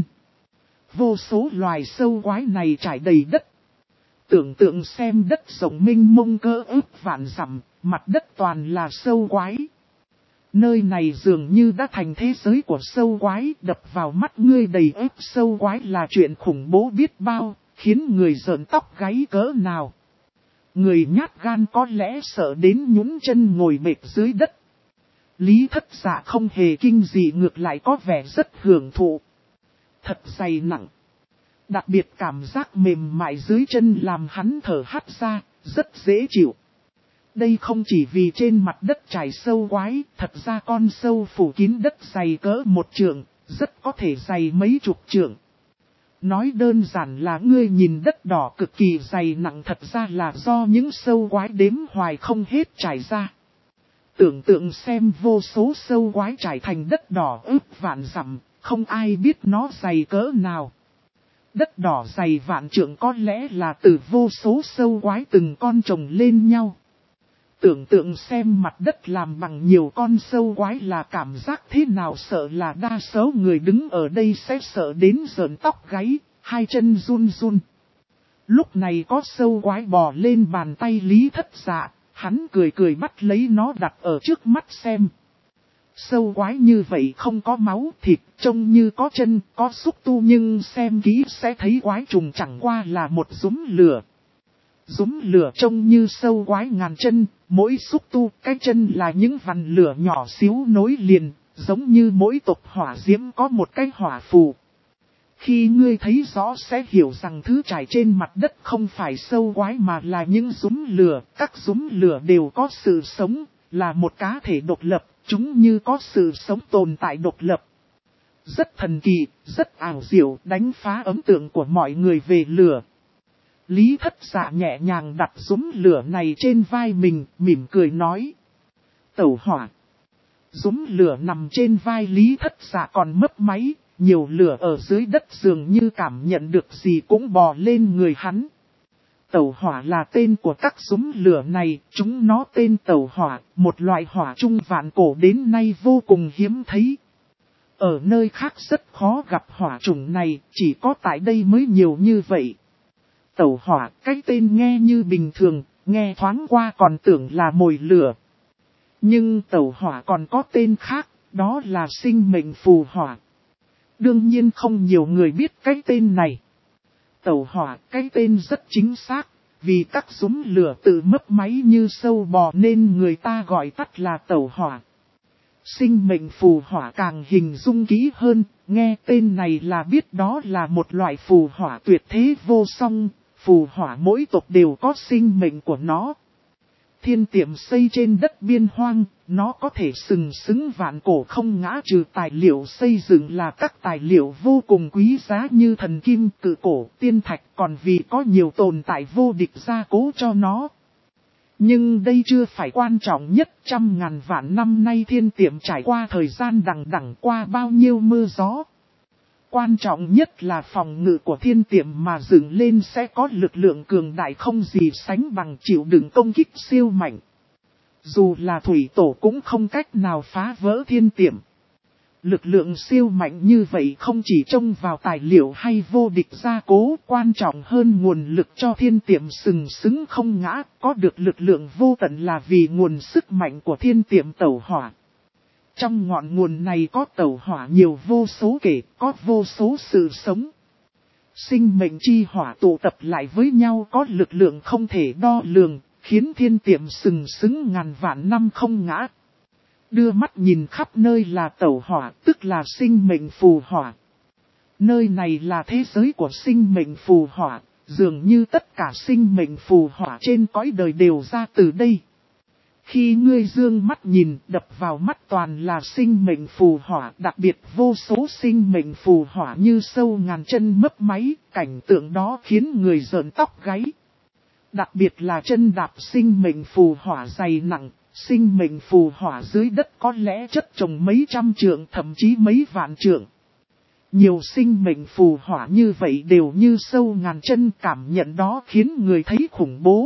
Vô số loài sâu quái này trải đầy đất. Tưởng tượng xem đất rộng mênh mông cỡ ức vạn dặm, mặt đất toàn là sâu quái. Nơi này dường như đã thành thế giới của sâu quái, đập vào mắt ngươi đầy ép sâu quái là chuyện khủng bố biết bao, khiến người rợn tóc gáy cỡ nào. Người nhát gan có lẽ sợ đến nhún chân ngồi bệt dưới đất. Lý Thất Dạ không hề kinh dị, ngược lại có vẻ rất hưởng thụ. Thật dày nặng. Đặc biệt cảm giác mềm mại dưới chân làm hắn thở hắt ra, rất dễ chịu. Đây không chỉ vì trên mặt đất trải sâu quái, thật ra con sâu phủ kín đất dày cỡ 1 trượng, rất có thể dày mấy chục trượng. Nói đơn giản là ngươi nhìn đất đỏ cực kỳ dày nặng, thật ra là do những sâu quái đếm hoài không hết trải ra. Tưởng tượng xem vô số sâu quái trải thành đất đỏ ước vạn dặm, không ai biết nó dày cỡ nào. Đất đỏ dày vạn trượng có lẽ là từ vô số sâu quái từng con chồng lên nhau. Tưởng tượng xem mặt đất làm bằng nhiều con sâu quái là cảm giác thế nào, sợ là đa số người đứng ở đây sẽ sợ đến rợn tóc gáy, hai chân run run. Lúc này có sâu quái bò lên bàn tay Lý Thất Dạ, hắn cười cười bắt lấy nó đặt ở trước mắt xem. Sâu quái như vậy không có máu thịt, trông như có chân, có xúc tu, nhưng xem kỹ sẽ thấy quái trùng chẳng qua là một dúm lửa. Dúm lửa trông như sâu quái ngàn chân, mỗi xúc tu, cái chân là những vằn lửa nhỏ xíu nối liền, giống như mỗi tộc hỏa diễm có một cái hỏa phù. Khi ngươi thấy rõ sẽ hiểu rằng thứ trải trên mặt đất không phải sâu quái mà là những dúm lửa, các dúm lửa đều có sự sống, là một cá thể độc lập, chúng như có sự sống tồn tại độc lập. Rất thần kỳ, rất ảo diệu, đánh phá ấn tượng của mọi người về lửa. Lý Thất Dạ nhẹ nhàng đặt dúm lửa này trên vai mình, mỉm cười nói. Tẩu hỏa. Dúm lửa nằm trên vai Lý Thất Dạ còn mấp máy, nhiều lửa ở dưới đất dường như cảm nhận được gì cũng bò lên người hắn. Tẩu hỏa là tên của các dúm lửa này, chúng nó tên tẩu hỏa, một loại hỏa trung vạn cổ đến nay vô cùng hiếm thấy. Ở nơi khác rất khó gặp hỏa chủng này, chỉ có tại đây mới nhiều như vậy. Tẩu hỏa, cái tên nghe như bình thường, nghe thoáng qua còn tưởng là mồi lửa. Nhưng tẩu hỏa còn có tên khác, đó là sinh mệnh phù hỏa. Đương nhiên không nhiều người biết cái tên này. Tẩu hỏa, cái tên rất chính xác, vì các dúm lửa tự mấp máy như sâu bò nên người ta gọi tắt là tẩu hỏa. Sinh mệnh phù hỏa càng hình dung kỹ hơn, nghe tên này là biết đó là một loại phù hỏa tuyệt thế vô song, phù hỏa mỗi tộc đều có sinh mệnh của nó. Thiên tiệm xây trên đất biên hoang, nó có thể sừng sững vạn cổ không ngã, trừ tài liệu xây dựng là các tài liệu vô cùng quý giá như thần kim, cự cổ, tiên thạch, còn vì có nhiều tồn tại vô địch gia cố cho nó. Nhưng đây chưa phải quan trọng nhất, 100.000 vạn năm nay thiên tiệm trải qua thời gian đằng đẵng qua bao nhiêu mưa gió. Quan trọng nhất là phòng ngự của thiên tiệm mà dựng lên sẽ có lực lượng cường đại không gì sánh bằng, chịu đựng công kích siêu mạnh. Dù là thủy tổ cũng không cách nào phá vỡ thiên tiệm. Lực lượng siêu mạnh như vậy không chỉ trông vào tài liệu hay vô địch gia cố, quan trọng hơn nguồn lực cho thiên tiệm sừng sững không ngã, có được lực lượng vô tận là vì nguồn sức mạnh của thiên tiệm tẩu hỏa. Trong ngọn nguồn này có tẩu hỏa nhiều vô số kể, có vô số sự sống. Sinh mệnh chi hỏa tụ tập lại với nhau có lực lượng không thể đo lường, khiến thiên tiệm sừng sững ngàn vạn năm không ngã. Đưa mắt nhìn khắp nơi là tẩu hỏa, tức là sinh mệnh phù hỏa. Nơi này là thế giới của sinh mệnh phù hỏa, dường như tất cả sinh mệnh phù hỏa trên cõi đời đều ra từ đây. Khi ngươi dương mắt nhìn, đập vào mắt toàn là sinh mệnh phù hỏa, đặc biệt vô số sinh mệnh phù hỏa như sâu ngàn chân mấp máy, cảnh tượng đó khiến người rợn tóc gáy. Đặc biệt là chân đạp sinh mệnh phù hỏa dày nặng, sinh mệnh phù hỏa dưới đất có lẽ chất chồng mấy trăm trượng thậm chí mấy vạn trượng. Nhiều sinh mệnh phù hỏa như vậy đều như sâu ngàn chân, cảm nhận đó khiến người thấy khủng bố.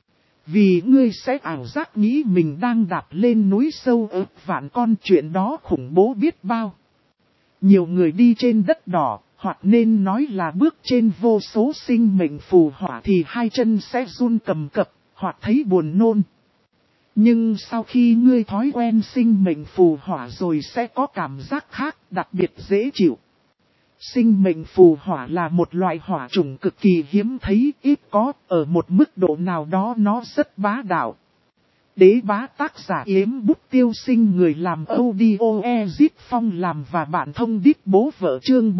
Vì ngươi sẽ ảo giác nghĩ mình đang đạp lên núi sâu ức vạn con, chuyện đó khủng bố biết bao. Nhiều người đi trên đất đỏ, hoặc nên nói là bước trên vô số sinh mệnh phù hỏa thì hai chân sẽ run cầm cập, hoặc thấy buồn nôn. Nhưng sau khi ngươi thói quen sinh mệnh phù hỏa rồi sẽ có cảm giác khác, đặc biệt dễ chịu. Sinh mệnh phù hỏa là một loại hỏa chủng cực kỳ hiếm thấy, ít có, ở một mức độ nào đó nó rất bá đạo. Đế bá tác giả Yếm Bút Tiêu Sinh, người làm audio Ezip Phong làm và bạn thông đít bố vợ, chương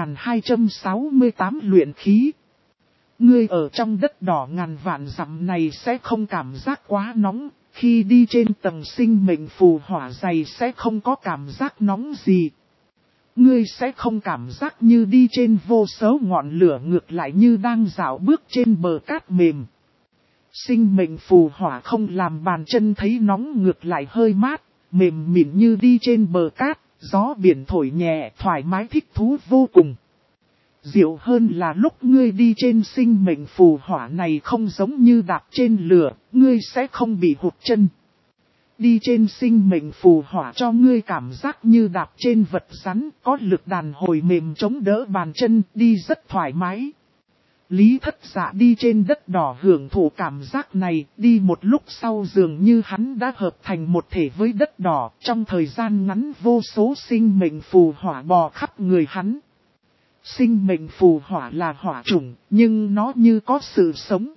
4268 luyện khí. Ngươi ở trong đất đỏ ngàn vạn dặm này sẽ không cảm giác quá nóng, khi đi trên tầng sinh mệnh phù hỏa dày sẽ không có cảm giác nóng gì. Ngươi sẽ không cảm giác như đi trên vô số ngọn lửa, ngược lại như đang dạo bước trên bờ cát mềm. Sinh mệnh phù hỏa không làm bàn chân thấy nóng, ngược lại hơi mát, mềm mịn như đi trên bờ cát, gió biển thổi nhẹ, thoải mái thích thú vô cùng. Diệu hơn là lúc ngươi đi trên sinh mệnh phù hỏa này không giống như đạp trên lửa, ngươi sẽ không bị hụt chân. Đi trên sinh mệnh phù hỏa cho ngươi cảm giác như đạp trên vật rắn, có lực đàn hồi mềm chống đỡ bàn chân, đi rất thoải mái. Lý Thất Dạ đi trên đất đỏ hưởng thụ cảm giác này, đi một lúc sau dường như hắn đã hợp thành một thể với đất đỏ, trong thời gian ngắn vô số sinh mệnh phù hỏa bò khắp người hắn. Sinh mệnh phù hỏa là hỏa chủng, nhưng nó như có sự sống.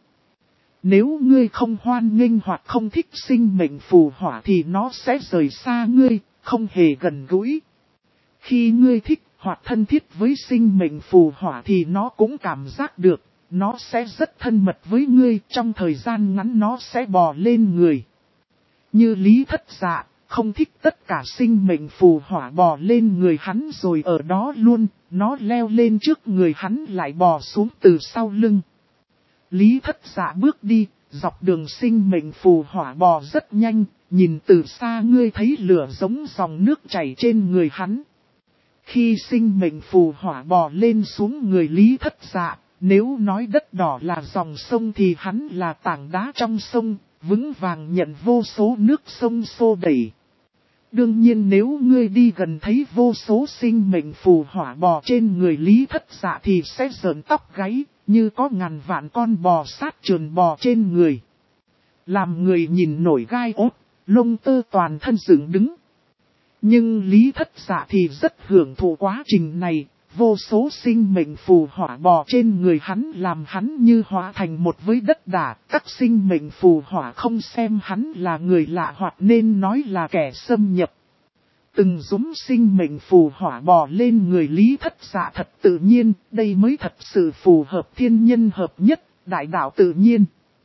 Nếu ngươi không hoan nghênh hoặc không thích sinh mệnh phù hỏa thì nó sẽ rời xa ngươi, không hề gần gũi. Khi ngươi thích hoặc thân thiết với sinh mệnh phù hỏa thì nó cũng cảm giác được, nó sẽ rất thân mật với ngươi, trong thời gian ngắn nó sẽ bò lên người. Như Lý Thất Dạ, không thích tất cả sinh mệnh phù hỏa bò lên người hắn rồi ở đó luôn, nó leo lên trước người hắn lại bò xuống từ sau lưng. Lý Thất Dạ bước đi, dọc đường sinh mệnh phù hỏa bò rất nhanh, nhìn từ xa ngươi thấy lửa giống dòng nước chảy trên người hắn. Khi sinh mệnh phù hỏa bò lên xuống người Lý Thất Dạ, nếu nói đất đỏ là dòng sông thì hắn là tảng đá trong sông, vững vàng nhận vô số nước sông xô đẩy. Đương nhiên nếu ngươi đi gần thấy vô số sinh mệnh phù hỏa bò trên người Lý Thất Dạ thì sẽ rợn tóc gáy, như có ngàn vạn con bò sát trườn bò trên người. Làm người nhìn nổi gai ốt, lông tơ toàn thân dựng đứng. Nhưng Lý Thất Dạ thì rất hưởng thụ quá trình này, vô số sinh mệnh phù hỏa bò trên người hắn làm hắn như hóa thành một với đất đà. Các sinh mệnh phù hỏa không xem hắn là người lạ hoặc nên nói là kẻ xâm nhập. Từng dúm sinh mệnh phù hỏa bò lên người Lý Thất Dạ thật tự nhiên, đây mới thật sự phù hợp thiên nhân hợp nhất, đại đạo tự nhiên.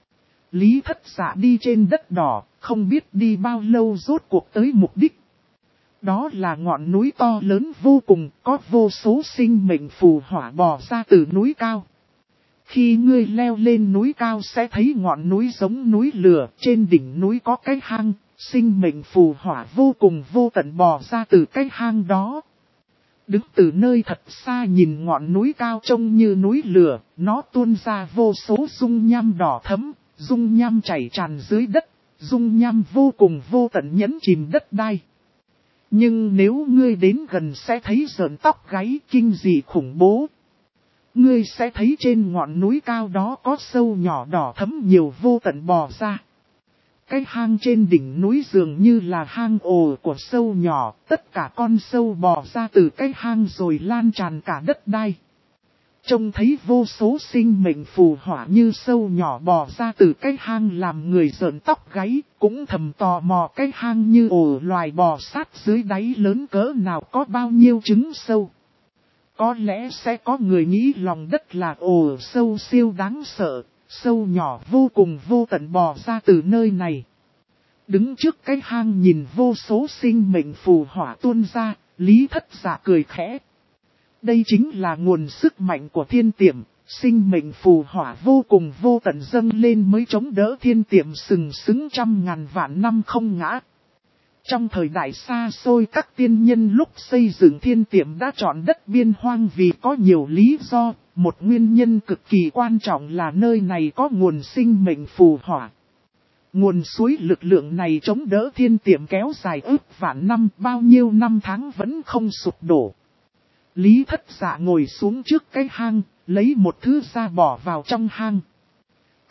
Lý Thất Dạ đi trên đất đỏ, không biết đi bao lâu rốt cuộc tới mục đích. Đó là ngọn núi to lớn vô cùng, có vô số sinh mệnh phù hỏa bò ra từ núi cao. Khi ngươi leo lên núi cao sẽ thấy ngọn núi giống núi lửa, trên đỉnh núi có cái hang, sinh mệnh phù hỏa vô cùng vô tận bò ra từ cái hang đó. Đứng từ nơi thật xa nhìn ngọn núi cao trông như núi lửa, nó tuôn ra vô số dung nham đỏ thẫm, dung nham chảy tràn dưới đất, dung nham vô cùng vô tận nhấn chìm đất đai. Nhưng nếu ngươi đến gần sẽ thấy rợn tóc gáy, kinh dị khủng bố. Ngươi sẽ thấy trên ngọn núi cao đó có sâu nhỏ đỏ thẫm nhiều vô tận bò ra. Cái hang trên đỉnh núi dường như là hang ổ của sâu nhỏ, tất cả con sâu bò ra từ cái hang rồi lan tràn cả đất đai. Trông thấy vô số sinh mệnh phù hỏa như sâu nhỏ bò ra từ cái hang làm người rợn tóc gáy, cũng thầm tò mò cái hang như ổ loài bò sát dưới đáy lớn cỡ nào có bao nhiêu trứng sâu. Có lẽ sẽ có người nghĩ lòng đất là ổ sâu siêu đáng sợ, sâu nhỏ vô cùng vô tận bò ra từ nơi này. Đứng trước cái hang nhìn vô số sinh mệnh phù hỏa tuôn ra, Lý Thất Dạ cười khẽ. Đây chính là nguồn sức mạnh của thiên tiệm, sinh mệnh phù hỏa vô cùng vô tận dâng lên mới chống đỡ thiên tiệm sừng sững trăm ngàn vạn năm không ngã. Trong thời đại xa xôi các tiên nhân lúc xây dựng thiên tiệm đã chọn đất biên hoang vì có nhiều lý do, một nguyên nhân cực kỳ quan trọng là nơi này có nguồn sinh mệnh phù hỏa. Nguồn suối lực lượng này chống đỡ thiên tiệm kéo dài ước vạn năm, bao nhiêu năm tháng vẫn không sụp đổ. Lý Thất Dạ ngồi xuống trước cái hang, lấy một thứ ra bỏ vào trong hang.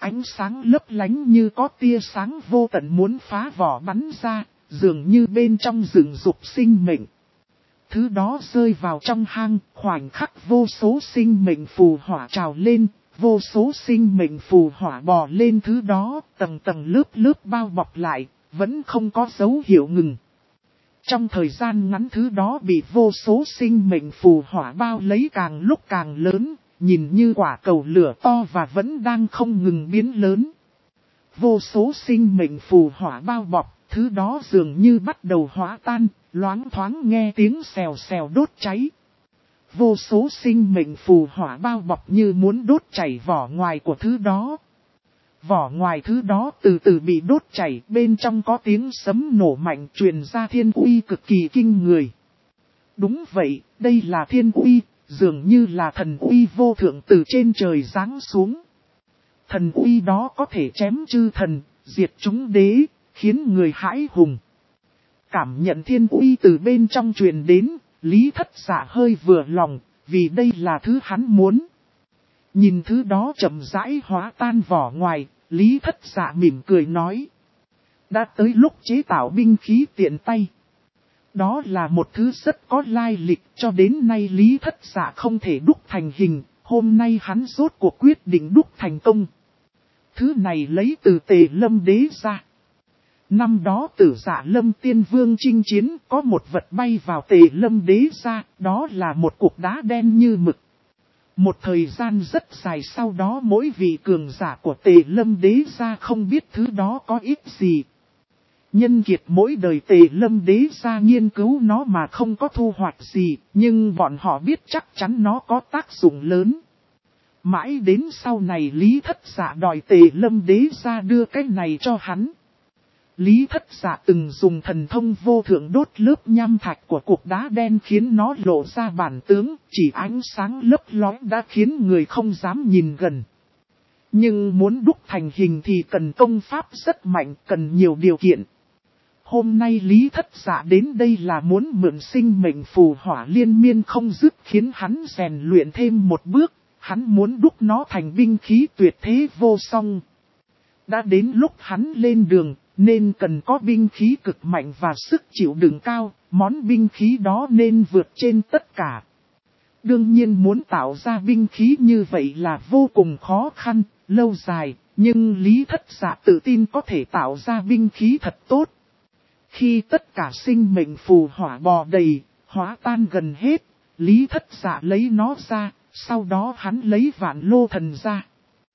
Ánh sáng lấp lánh như có tia sáng vô tận muốn phá vỏ bắn ra, dường như bên trong rừng dục sinh mệnh. Thứ đó rơi vào trong hang, khoảnh khắc vô số sinh mệnh phù hỏa trào lên, vô số sinh mệnh phù hỏa bò lên thứ đó, tầng tầng lớp lớp bao bọc lại, vẫn không có dấu hiệu ngừng. Trong thời gian ngắn thứ đó bị vô số sinh mệnh phù hỏa bao lấy càng lúc càng lớn, nhìn như quả cầu lửa to và vẫn đang không ngừng biến lớn. Vô số sinh mệnh phù hỏa bao bọc, thứ đó dường như bắt đầu hóa tan, loáng thoáng nghe tiếng xèo xèo đốt cháy. Vô số sinh mệnh phù hỏa bao bọc như muốn đốt chảy vỏ ngoài của thứ đó. Vỏ ngoài thứ đó từ từ bị đốt chảy, bên trong có tiếng sấm nổ mạnh truyền ra thiên uy cực kỳ kinh người. Đúng vậy, đây là thiên uy, dường như là thần uy vô thượng từ trên trời giáng xuống. Thần uy đó có thể chém chư thần, diệt chúng đế, khiến người hãi hùng. Cảm nhận thiên uy từ bên trong truyền đến, Lý Thất Dạ hơi vừa lòng, vì đây là thứ hắn muốn. Nhìn thứ đó chậm rãi hóa tan vỏ ngoài, Lý Thất Dạ mỉm cười nói. Đã tới lúc chế tạo binh khí tiện tay. Đó là một thứ rất có lai lịch, cho đến nay Lý Thất Dạ không thể đúc thành hình, hôm nay hắn rốt cuộc quyết định đúc thành công. Thứ này lấy từ Tề Lâm Đế ra. Năm đó Tử Dạ Lâm Tiên Vương chinh chiến, có một vật bay vào Tề Lâm Đế ra, đó là một cục đá đen như mực. Một thời gian rất dài sau đó mỗi vị cường giả của Tề Lâm Đế ra không biết thứ đó có ích gì. Nhân kiệt mỗi đời Tề Lâm Đế ra nghiên cứu nó mà không có thu hoạch gì, nhưng bọn họ biết chắc chắn nó có tác dụng lớn. Mãi đến sau này Lý Thất Dạ đòi Tề Lâm Đế ra đưa cái này cho hắn. Lý Thất Dạ từng dùng thần thông vô thượng đốt lớp nham thạch của cục đá đen khiến nó lộ ra bản tướng, chỉ ánh sáng lấp lóe đã khiến người không dám nhìn gần. Nhưng muốn đúc thành hình thì cần công pháp rất mạnh, cần nhiều điều kiện. Hôm nay Lý Thất Dạ đến đây là muốn mượn sinh mệnh phù hỏa liên miên không dứt khiến hắn rèn luyện thêm một bước, hắn muốn đúc nó thành binh khí tuyệt thế vô song. Đã đến lúc hắn lên đường, nên cần có binh khí cực mạnh và sức chịu đựng cao, món binh khí đó nên vượt trên tất cả. Đương nhiên muốn tạo ra binh khí như vậy là vô cùng khó khăn, lâu dài, nhưng Lý Thất Dạ tự tin có thể tạo ra binh khí thật tốt. Khi tất cả sinh mệnh phù hỏa bò đầy, hóa tan gần hết, Lý Thất Dạ lấy nó ra, sau đó hắn lấy Vạn Lô Thần ra.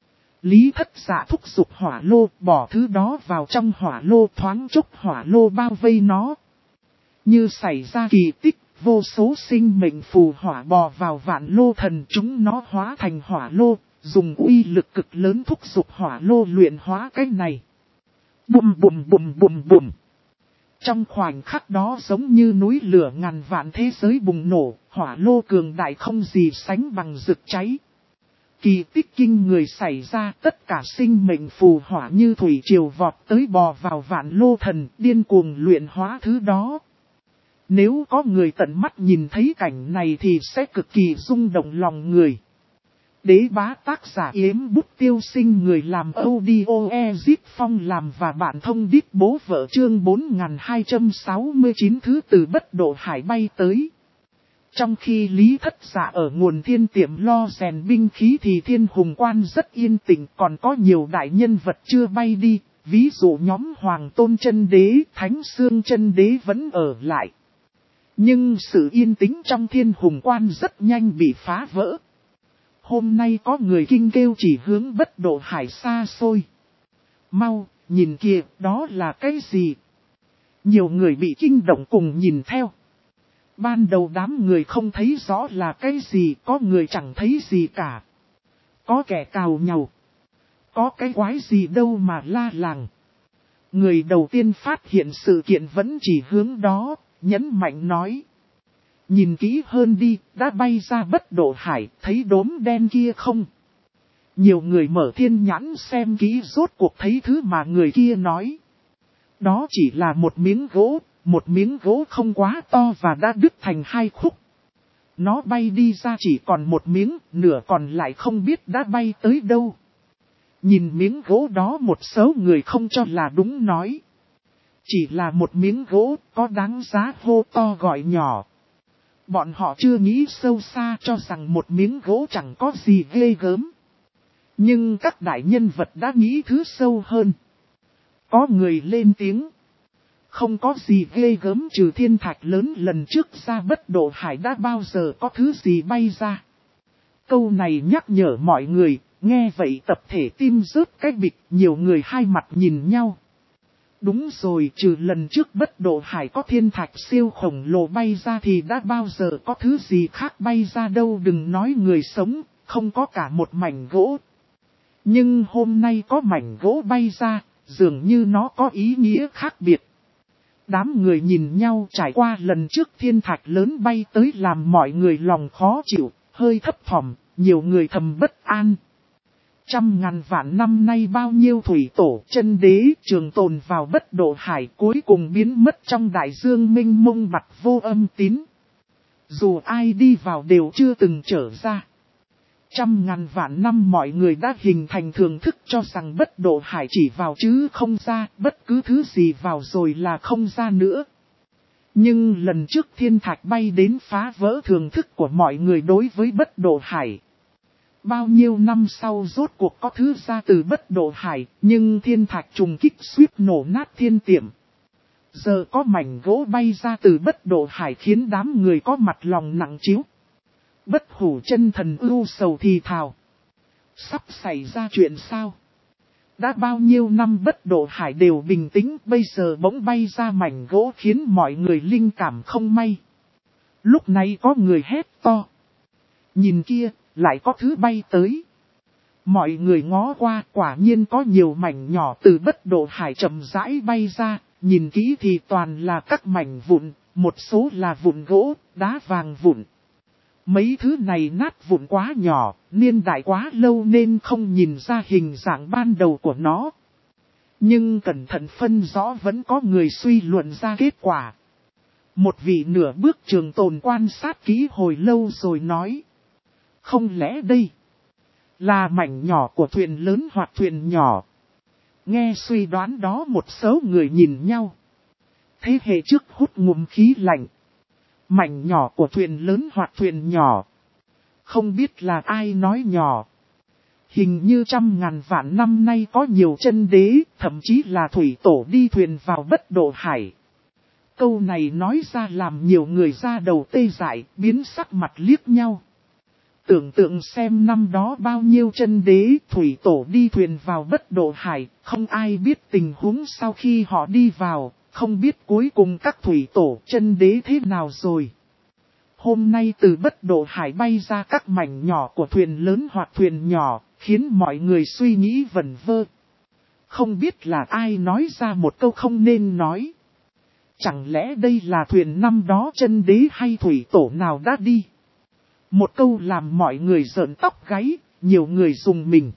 Lý Thất Dạ thúc giục hỏa lô, bỏ thứ đó vào trong hỏa lô, thoáng chốc hỏa lô bao vây nó. Như xảy ra kỳ tích, vô số sinh mệnh phù hỏa bò vào Vạn Lô Thần, chúng nó hóa thành hỏa lô, dùng uy lực cực lớn thúc giục hỏa lô luyện hóa cái này. Bùm bùm bùm bùm bùm. Trong khoảnh khắc đó giống như núi lửa ngàn vạn thế giới bùng nổ, hỏa lô cường đại không gì sánh bằng rực cháy. Kỳ tích kinh người xảy ra, tất cả sinh mệnh phù hỏa như thủy triều vọt tới bò vào Vạn Lô Thần, điên cuồng luyện hóa thứ đó. Nếu có người tận mắt nhìn thấy cảnh này thì sẽ cực kỳ rung động lòng người. Đế bá tác giả Yếm Bút Tiêu Sinh, người làm audio Ezip Phong làm và bạn thông đít bố vợ, chương 4269 thứ từ Bất Độ Hải bay tới. Trong khi Lý Thất Dạ ở nguồn thiên tiệm lo rèn binh khí thì Thiên Hùng Quan rất yên tĩnh, còn có nhiều đại nhân vật chưa bay đi, ví dụ nhóm Hoàng Tôn Chân Đế, Thánh Xương Chân Đế vẫn ở lại. Nhưng sự yên tĩnh trong Thiên Hùng Quan rất nhanh bị phá vỡ. Hôm nay có người kinh kêu chỉ hướng Bất Độ Hải xa xôi. Mau, nhìn kìa, đó là cái gì? Nhiều người bị kinh động cùng nhìn theo. Ban đầu đám người không thấy rõ là cái gì, có người chẳng thấy gì cả. Có kẻ cào nhàu. Có cái quái gì đâu mà la làng. Người đầu tiên phát hiện sự kiện vẫn chỉ hướng đó, nhấn mạnh nói. Nhìn kỹ hơn đi, đã bay ra Bất Độ Hải, thấy đốm đen kia không? Nhiều người mở thiên nhãn xem kỹ rốt cuộc thấy thứ mà người kia nói. Đó chỉ là một miếng gỗ không quá to và đã đứt thành hai khúc. Nó bay đi ra chỉ còn một miếng, nửa còn lại không biết đã bay tới đâu. Nhìn miếng gỗ đó một số người không cho là đúng nói. Chỉ là một miếng gỗ có đáng giá hô to gọi nhỏ. Bọn họ chưa nghĩ sâu xa cho rằng một miếng gỗ chẳng có gì ghê gớm. Nhưng các đại nhân vật đã nghĩ thứ sâu hơn. Có người lên tiếng. Không có gì ghê gớm trừ thiên thạch lớn lần trước ra Bất Độ Hải đã bao giờ có thứ gì bay ra. Câu này nhắc nhở mọi người, nghe vậy tập thể tim rớt cái bịch, nhiều người hai mặt nhìn nhau. Đúng rồi, trừ lần trước Bất Độ Hải có thiên thạch siêu khổng lồ bay ra thì đã bao giờ có thứ gì khác bay ra đâu, đừng nói người sống, không có cả một mảnh gỗ. Nhưng hôm nay có mảnh gỗ bay ra, dường như nó có ý nghĩa khác biệt. Đám người nhìn nhau, trải qua lần trước thiên thạch lớn bay tới làm mọi người lòng khó chịu, hơi thấp thỏm, nhiều người thầm bất an. Trăm ngàn vạn năm nay bao nhiêu thủy tổ chân đế trường tồn vào Bất Độ Hải cuối cùng biến mất trong đại dương mênh mông bặt vô âm tín. Dù ai đi vào đều chưa từng trở ra. Trăm ngàn vạn năm mọi người đã hình thành thường thức cho rằng Bất Độ Hải chỉ vào chứ không ra, bất cứ thứ gì vào rồi là không ra nữa. Nhưng lần trước thiên thạch bay đến phá vỡ thường thức của mọi người đối với Bất Độ Hải. Bao nhiêu năm sau rốt cuộc có thứ ra từ Bất Độ Hải, nhưng thiên thạch trùng kích suýt nổ nát thiên tiệm. Giờ có mảnh gỗ bay ra từ Bất Độ Hải khiến đám người có mặt lòng nặng trĩu. Bất Hủ Chân Thần ưu sầu thì thào. Sắp xảy ra chuyện sao? Đã bao nhiêu năm Bất Độ Hải đều bình tĩnh, bây giờ bỗng bay ra mảnh gỗ khiến mọi người linh cảm không may. Lúc này có người hét to. Nhìn kia, lại có thứ bay tới. Mọi người ngó qua, quả nhiên có nhiều mảnh nhỏ từ Bất Độ Hải chậm rãi bay ra, nhìn kỹ thì toàn là các mảnh vụn, một số là vụn gỗ, đá vàng vụn. Mấy thứ này nát vụn quá nhỏ, niên đại quá lâu nên không nhìn ra hình dạng ban đầu của nó. Nhưng cẩn thận phân rõ vẫn có người suy luận ra kết quả. Một vị nửa bước trường tồn quan sát kỹ hồi lâu rồi nói. Không lẽ đây là mảnh nhỏ của thuyền lớn hoặc thuyền nhỏ? Nghe suy đoán đó một số người nhìn nhau. Thế hệ trước hút ngụm khí lạnh. Mảnh nhỏ của thuyền lớn hoặc thuyền nhỏ. Không biết là ai nói nhỏ. Hình như trăm ngàn vạn năm nay có nhiều chân đế, thậm chí là thủy tổ đi thuyền vào Bất Độ Hải. Câu này nói ra làm nhiều người ra đầu tê dại, biến sắc mặt liếc nhau. Tưởng tượng xem năm đó bao nhiêu chân đế thủy tổ đi thuyền vào Bất Độ Hải, không ai biết tình huống sau khi họ đi vào, không biết cuối cùng các thủy tổ chân đế thế nào rồi. Hôm nay từ Bất Độ Hải bay ra các mảnh nhỏ của thuyền lớn hoặc thuyền nhỏ, khiến mọi người suy nghĩ vẩn vơ. Không biết là ai nói ra một câu không nên nói. Chẳng lẽ đây là thuyền năm đó chân đế hay thủy tổ nào đã đi? Một câu làm mọi người rợn tóc gáy, nhiều người rùng mình.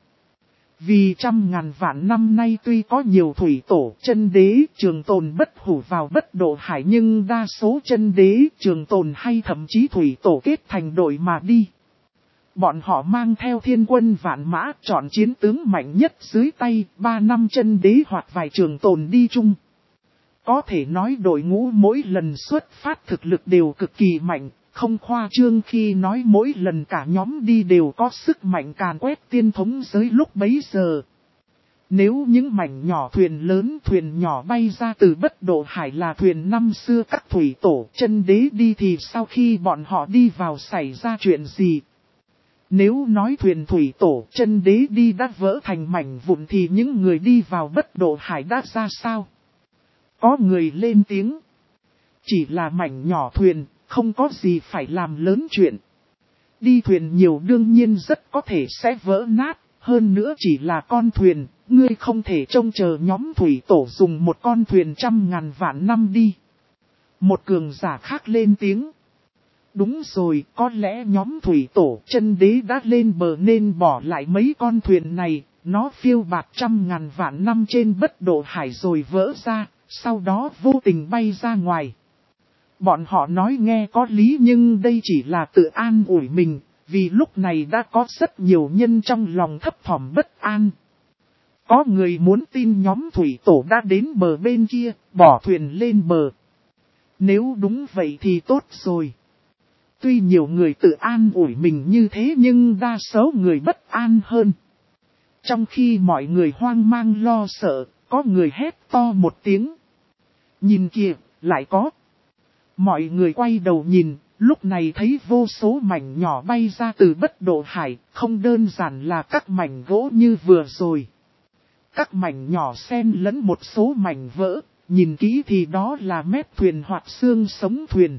Vì trăm ngàn vạn năm nay tuy có nhiều thủy tổ chân đế trường tồn bất hủ vào Bất Độ Hải, nhưng đa số chân đế trường tồn hay thậm chí thủy tổ kết thành đội mà đi. Bọn họ mang theo thiên quân vạn mã, chọn chiến tướng mạnh nhất dưới tay, 3 năm chân đế hoặc vài trường tồn đi chung. Có thể nói đội ngũ mỗi lần xuất phát thực lực đều cực kỳ mạnh, không khoa trương khi nói mỗi lần cả nhóm đi đều có sức mạnh càn quét tiên thống giới lúc bấy giờ. Nếu những mảnh nhỏ thuyền lớn thuyền nhỏ bay ra từ Bất Độ Hải là thuyền năm xưa các thủy tổ chân đế đi thì sau khi bọn họ đi vào xảy ra chuyện gì? Nếu nói thuyền thủy tổ chân đế đi đã vỡ thành mảnh vụn thì những người đi vào Bất Độ Hải đã ra sao? Có người lên tiếng. Chỉ là mảnh nhỏ thuyền, không có gì phải làm lớn chuyện. Đi thuyền nhiều đương nhiên rất có thể sẽ vỡ nát, hơn nữa chỉ là con thuyền, ngươi không thể trông chờ nhóm thủy tổ dùng một con thuyền trăm ngàn vạn năm đi. Một cường giả khác lên tiếng. Đúng rồi, có lẽ nhóm thủy tổ chân đế đã lên bờ nên bỏ lại mấy con thuyền này, nó phiêu bạt trăm ngàn vạn năm trên Bất Độ Hải rồi vỡ ra, sau đó vô tình bay ra ngoài. Bọn họ nói nghe có lý nhưng đây chỉ là tự an ủi mình, vì lúc này đã có rất nhiều nhân trong lòng thấp thỏm bất an. Có người muốn tin nhóm thủy tổ đã đến bờ bên kia, bỏ thuyền lên bờ. Nếu đúng vậy thì tốt rồi. Tuy nhiều người tự an ủi mình như thế nhưng đa số người bất an hơn. Trong khi mọi người hoang mang lo sợ, có người hét to một tiếng. Nhìn kìa, lại có. Mọi người quay đầu nhìn, lúc này thấy vô số mảnh nhỏ bay ra từ Bất Độ Hải, không đơn giản là các mảnh gỗ như vừa rồi. Các mảnh nhỏ xen lẫn một số mảnh vỡ, nhìn kỹ thì đó là mép thuyền hoặc xương sống thuyền.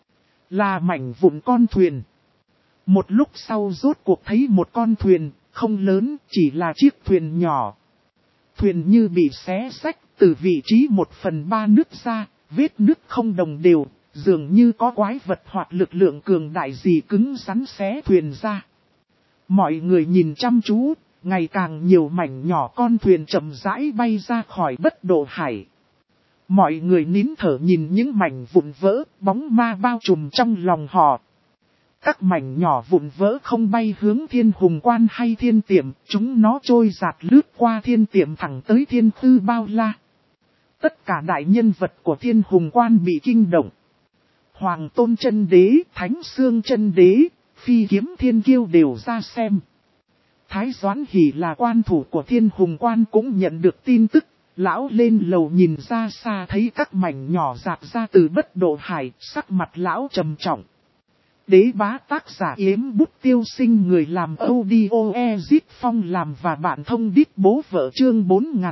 Là mảnh vụn con thuyền. Một lúc sau rốt cuộc thấy một con thuyền, không lớn, chỉ là chiếc thuyền nhỏ. Thuyền như bị xé xách, từ vị trí 1/3 nứt ra, vết nứt không đồng đều, dường như có quái vật hoặc lực lượng cường đại gì cứng rắn xé thuyền ra. Mọi người nhìn chăm chú, ngày càng nhiều mảnh nhỏ con thuyền chậm rãi bay ra khỏi Bất Độ Hải. Mọi người nín thở nhìn những mảnh vụn vỡ, bóng ma bao trùm trong lòng họ. Các mảnh nhỏ vụn vỡ không bay hướng Thiên Hùng Quan hay Thiên Tiệm, chúng nó trôi dạt lướt qua Thiên Tiệm thẳng tới Thiên Khư Bao La. Tất cả đại nhân vật của Thiên Hùng Quan bị kinh động. Hoàng Tôn Chân Đế, Thánh Xương Chân Đế, Phi Kiếm Thiên Kiêu đều ra xem. Thái Doãn Hỷ là quan thủ của Thiên Hùng Quan cũng nhận được tin tức. Lão lên lầu nhìn ra xa thấy các mảnh nhỏ rạc ra từ Bất Độ Hải, sắc mặt lão trầm trọng. Đế bá tác giả Yếm Bút Tiêu Sinh, người làm audio Ezit Phong làm và bạn thông đít bố vợ, chương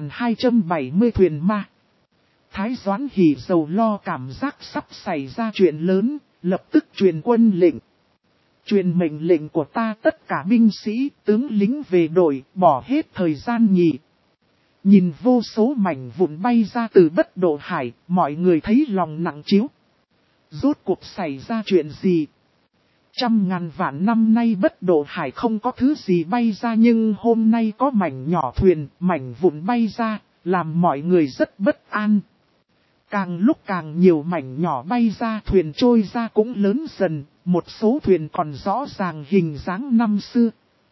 4270 thuyền ma. Thái Doãn Hỷ sầu lo cảm giác sắp xảy ra chuyện lớn, lập tức truyền quân lệnh. Truyền mệnh lệnh của ta tất cả binh sĩ, tướng lính về đội, bỏ hết thời gian nghỉ. Nhìn vô số mảnh vụn bay ra từ Bất Độ Hải, mọi người thấy lòng nặng trĩu. Rốt cuộc xảy ra chuyện gì? Trăm ngàn vạn năm nay Bất Độ Hải không có thứ gì bay ra, nhưng hôm nay có mảnh nhỏ thuyền, mảnh vụn bay ra, làm mọi người rất bất an. Càng lúc càng nhiều mảnh nhỏ bay ra, thuyền trôi ra cũng lớn dần, một số thuyền còn rõ ràng hình dáng năm xưa.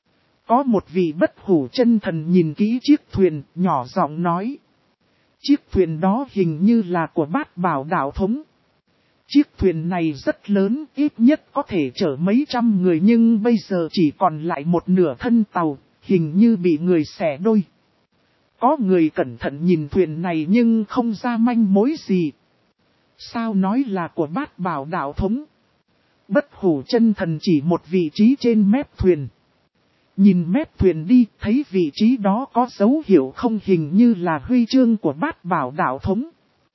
Có một vị bất hủ chân thần nhìn kỹ chiếc thuyền, nhỏ giọng nói. Chiếc thuyền đó hình như là của Bát Bảo đạo thống. Chiếc thuyền này rất lớn, ít nhất có thể chở mấy trăm người, nhưng bây giờ chỉ còn lại một nửa thân tàu, hình như bị người xẻ đôi. Có người cẩn thận nhìn thuyền này nhưng không ra manh mối gì. Sao nói là của Bát Bảo đạo thống? Bất hủ chân thần chỉ một vị trí trên mép thuyền. Nhìn mép thuyền đi, thấy vị trí đó có dấu hiệu không, hình như là huy chương của Bát Bảo đạo thống.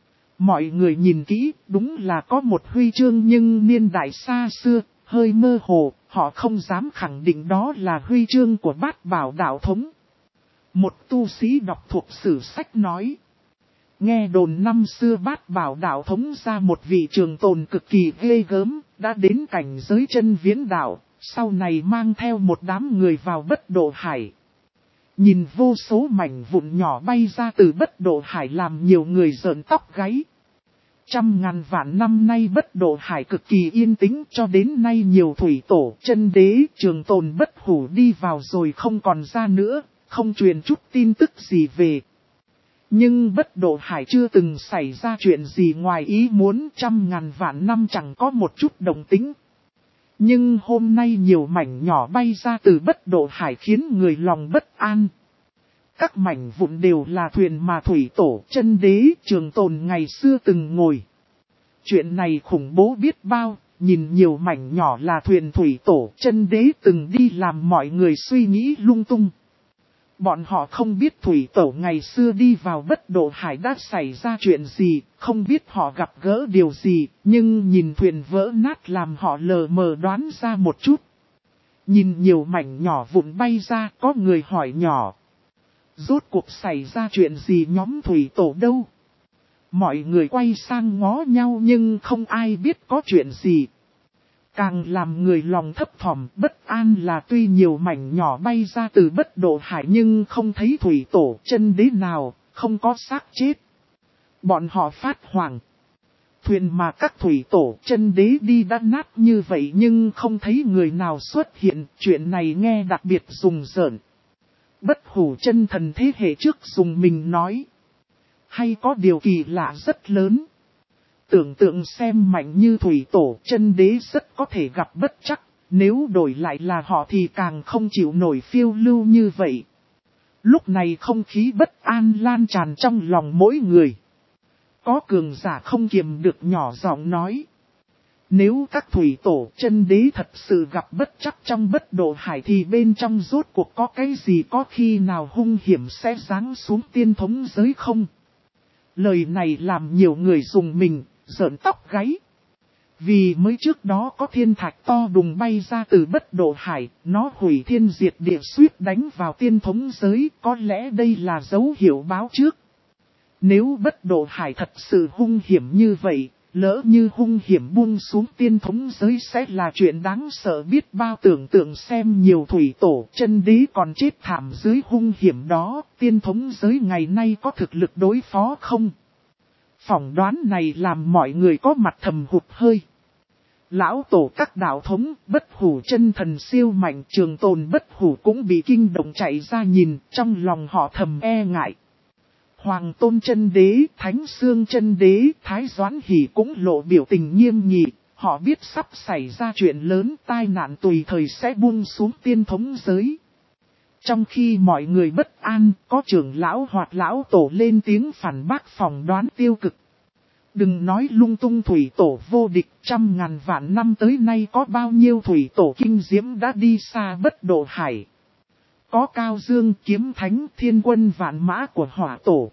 Mọi người nhìn kỹ, đúng là có một huy chương nhưng niên đại xa xưa, hơi mơ hồ, họ không dám khẳng định đó là huy chương của Bát Bảo đạo thống. Một tu sĩ đọc thuộc sử sách nói. Nghe đồn năm xưa Bát Bảo đạo thống ra một vị trường tồn cực kỳ ghê gớm, đã đến cảnh giới chân viễn đạo, sau này mang theo một đám người vào Bất Độ Hải. Nhìn vô số mảnh vụn nhỏ bay ra từ Bất Độ Hải làm nhiều người rợn tóc gáy. Trăm ngàn vạn năm nay Bất Độ Hải cực kỳ yên tĩnh, cho đến nay nhiều thủy tổ, chân đế, trường tồn bất hủ đi vào rồi không còn ra nữa, không truyền chút tin tức gì về. Nhưng Bất Độ Hải chưa từng xảy ra chuyện gì ngoài ý muốn, trăm ngàn vạn năm chẳng có một chút động tĩnh. Nhưng hôm nay nhiều mảnh nhỏ bay ra từ Bất Độ Hải khiến người lòng bất an. Các mảnh vụn đều là thuyền mà thủy tổ, chân đế, trường tồn ngày xưa từng ngồi. Chuyện này khủng bố biết bao, nhìn nhiều mảnh nhỏ là thuyền thủy tổ, chân đế từng đi làm mọi người suy nghĩ lung tung. Bọn họ không biết thủy tổ ngày xưa đi vào Bất Độ Hải đã xảy ra chuyện gì, không biết họ gặp gỡ điều gì, nhưng nhìn thuyền vỡ nát làm họ lờ mờ đoán ra một chút. Nhìn nhiều mảnh nhỏ vụn bay ra, có người hỏi nhỏ. Rốt cuộc xảy ra chuyện gì nhóm thủy tổ đâu? Mọi người quay sang ngó nhau nhưng không ai biết có chuyện gì. Càng làm người lòng thấp thỏm bất an là tuy nhiều mảnh nhỏ bay ra từ Bất Độ Hải nhưng không thấy thủy tổ chân đế nào, không có xác chết. Bọn họ phát hoảng. Thuyền mà các thủy tổ chân đế đi đã nát như vậy nhưng không thấy người nào xuất hiện, chuyện này nghe đặc biệt rùng rợn. Bất hủ chân thần thế hệ trước dùng mình nói. Hay có điều kỳ lạ rất lớn. Tưởng tượng xem mạnh như thủy tổ chân đế rất có thể gặp bất trắc. Nếu đổi lại là họ thì càng không chịu nổi phiêu lưu như vậy. Lúc này không khí bất an lan tràn trong lòng mỗi người. Có cường giả không kiềm được nhỏ giọng nói. Nếu các thủy tổ chân đế thật sự gặp bất trắc trong bất độ hải thì bên trong rốt cuộc có cái gì, có khi nào hung hiểm sẽ giáng xuống tiên thống giới không? Lời này làm nhiều người dùng mình, rợn tóc gáy. Vì mới trước đó có thiên thạch to đùng bay ra từ bất độ hải, nó hủy thiên diệt địa suýt đánh vào tiên thống giới, có lẽ đây là dấu hiệu báo trước. Nếu bất độ hải thật sự hung hiểm như vậy, lỡ như hung hiểm buông xuống tiên thống giới sẽ là chuyện đáng sợ biết bao. Tưởng tượng xem nhiều thủy tổ chân đế còn chết thảm dưới hung hiểm đó, tiên thống giới ngày nay có thực lực đối phó không? Phỏng đoán này làm mọi người có mặt thầm hụt hơi. Lão tổ các đạo thống, bất hủ chân thần siêu mạnh, Trường Tồn bất hủ cũng bị kinh động chạy ra nhìn, trong lòng họ thầm e ngại. Hoàng Tôn chân đế, Thánh Xương chân đế, Thái Doãn Hỷ cũng lộ biểu tình nghiêm nghị, họ biết sắp xảy ra chuyện lớn, tai nạn tùy thời sẽ buông xuống tiên thống giới. Trong khi mọi người bất an, có trưởng lão hoặc lão tổ lên tiếng phản bác phỏng đoán tiêu cực. Đừng nói lung tung, thủy tổ vô địch, 100.000 vạn năm tới nay có bao nhiêu thủy tổ kinh diễm đã đi xa bất độ hải. Có Cao Dương Kiếm Thánh, Thiên Quân Vạn Mã của Hỏa Tổ.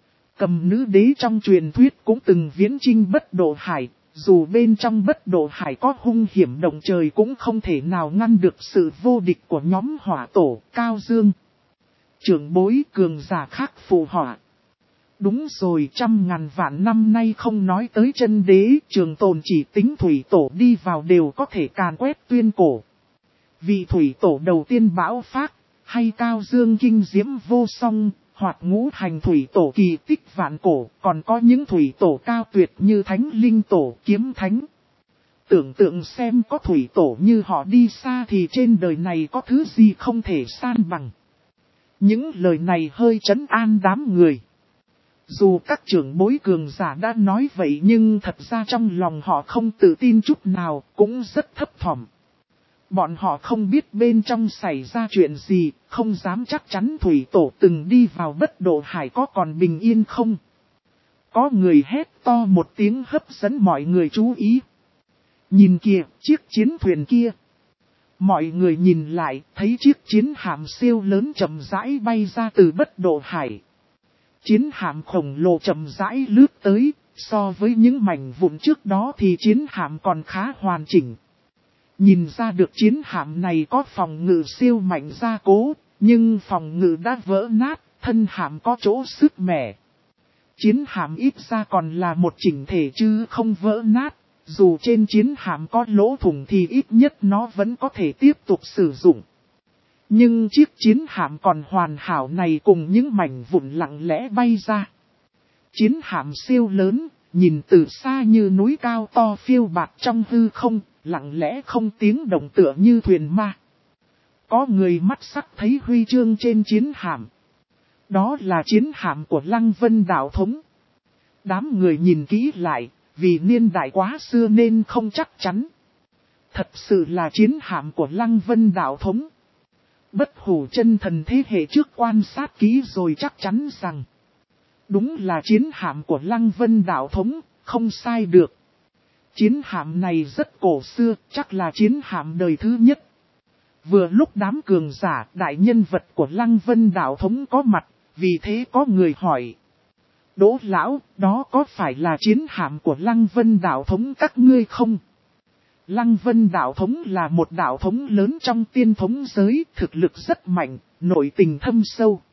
Cầm Nữ Đế trong truyền thuyết cũng từng viễn chinh bất độ hải, dù bên trong bất độ hải có hung hiểm động trời cũng không thể nào ngăn được sự vô địch của nhóm Hỏa Tổ, Cao Dương. Trưởng bối cường giả khác phù họa. Đúng rồi, 100.000 vạn năm nay không nói tới chân đế, Trường Tồn chỉ tính thủy tổ đi vào đều có thể càn quét tuyên cổ. Vị thủy tổ đầu tiên bão phát, hay Cao Dương kinh diễm vô song, hoặc ngũ hành thủy tổ kỳ tích vạn cổ, còn có những thủy tổ cao tuyệt như Thánh Linh Tổ, Kiếm Thánh. Tưởng tượng xem có thủy tổ như họ đi xa thì trên đời này có thứ gì không thể san bằng. Những lời này hơi trấn an đám người. Dù các trưởng bối cường giả đã nói vậy nhưng thật ra trong lòng họ không tự tin chút nào, cũng rất thấp thỏm. Bọn họ không biết bên trong xảy ra chuyện gì, không dám chắc chắn thủy tổ từng đi vào bất độ hải có còn bình yên không. Có người hét to một tiếng hấp dẫn mọi người chú ý. Nhìn kìa, chiếc chiến thuyền kia. Mọi người nhìn lại, thấy chiếc chiến hạm siêu lớn chậm rãi bay ra từ bất độ hải. Chiến hạm khổng lồ chậm rãi lướt tới, so với những mảnh vụn trước đó thì chiến hạm còn khá hoàn chỉnh. Nhìn ra được chiến hạm này có phòng ngự siêu mạnh gia cố, nhưng phòng ngự đã vỡ nát, thân hạm có chỗ sứt mẻ. Chiến hạm ít ra còn là một chỉnh thể chứ không vỡ nát, dù trên chiến hạm có lỗ thủng thì ít nhất nó vẫn có thể tiếp tục sử dụng. Nhưng chiếc chiến hạm còn hoàn hảo này cùng những mảnh vụn lặng lẽ bay ra. Chiến hạm siêu lớn, nhìn từ xa như núi cao to phiêu bạt trong hư không, lặng lẽ không tiếng động tựa như thuyền ma. Có người mắt sắc thấy huy chương trên chiến hạm. Đó là chiến hạm của Lăng Vân đạo thống. Đám người nhìn kỹ lại, vì niên đại quá xưa nên không chắc chắn. Thật sự là chiến hạm của Lăng Vân đạo thống. Bất hủ chân thần thế hệ trước quan sát kỹ rồi chắc chắn rằng đúng là chiến hạm của Lăng Vân đạo thống, không sai được. Chiến hạm này rất cổ xưa, chắc là chiến hạm đời thứ nhất. Vừa lúc đám cường giả, đại nhân vật của Lăng Vân đạo thống có mặt, vì thế có người hỏi. Đỗ lão, đó có phải là chiến hạm của Lăng Vân đạo thống các ngươi không? Lăng Vân đạo thống là một đạo thống lớn trong tiên thống giới, thực lực rất mạnh, nội tình thâm sâu.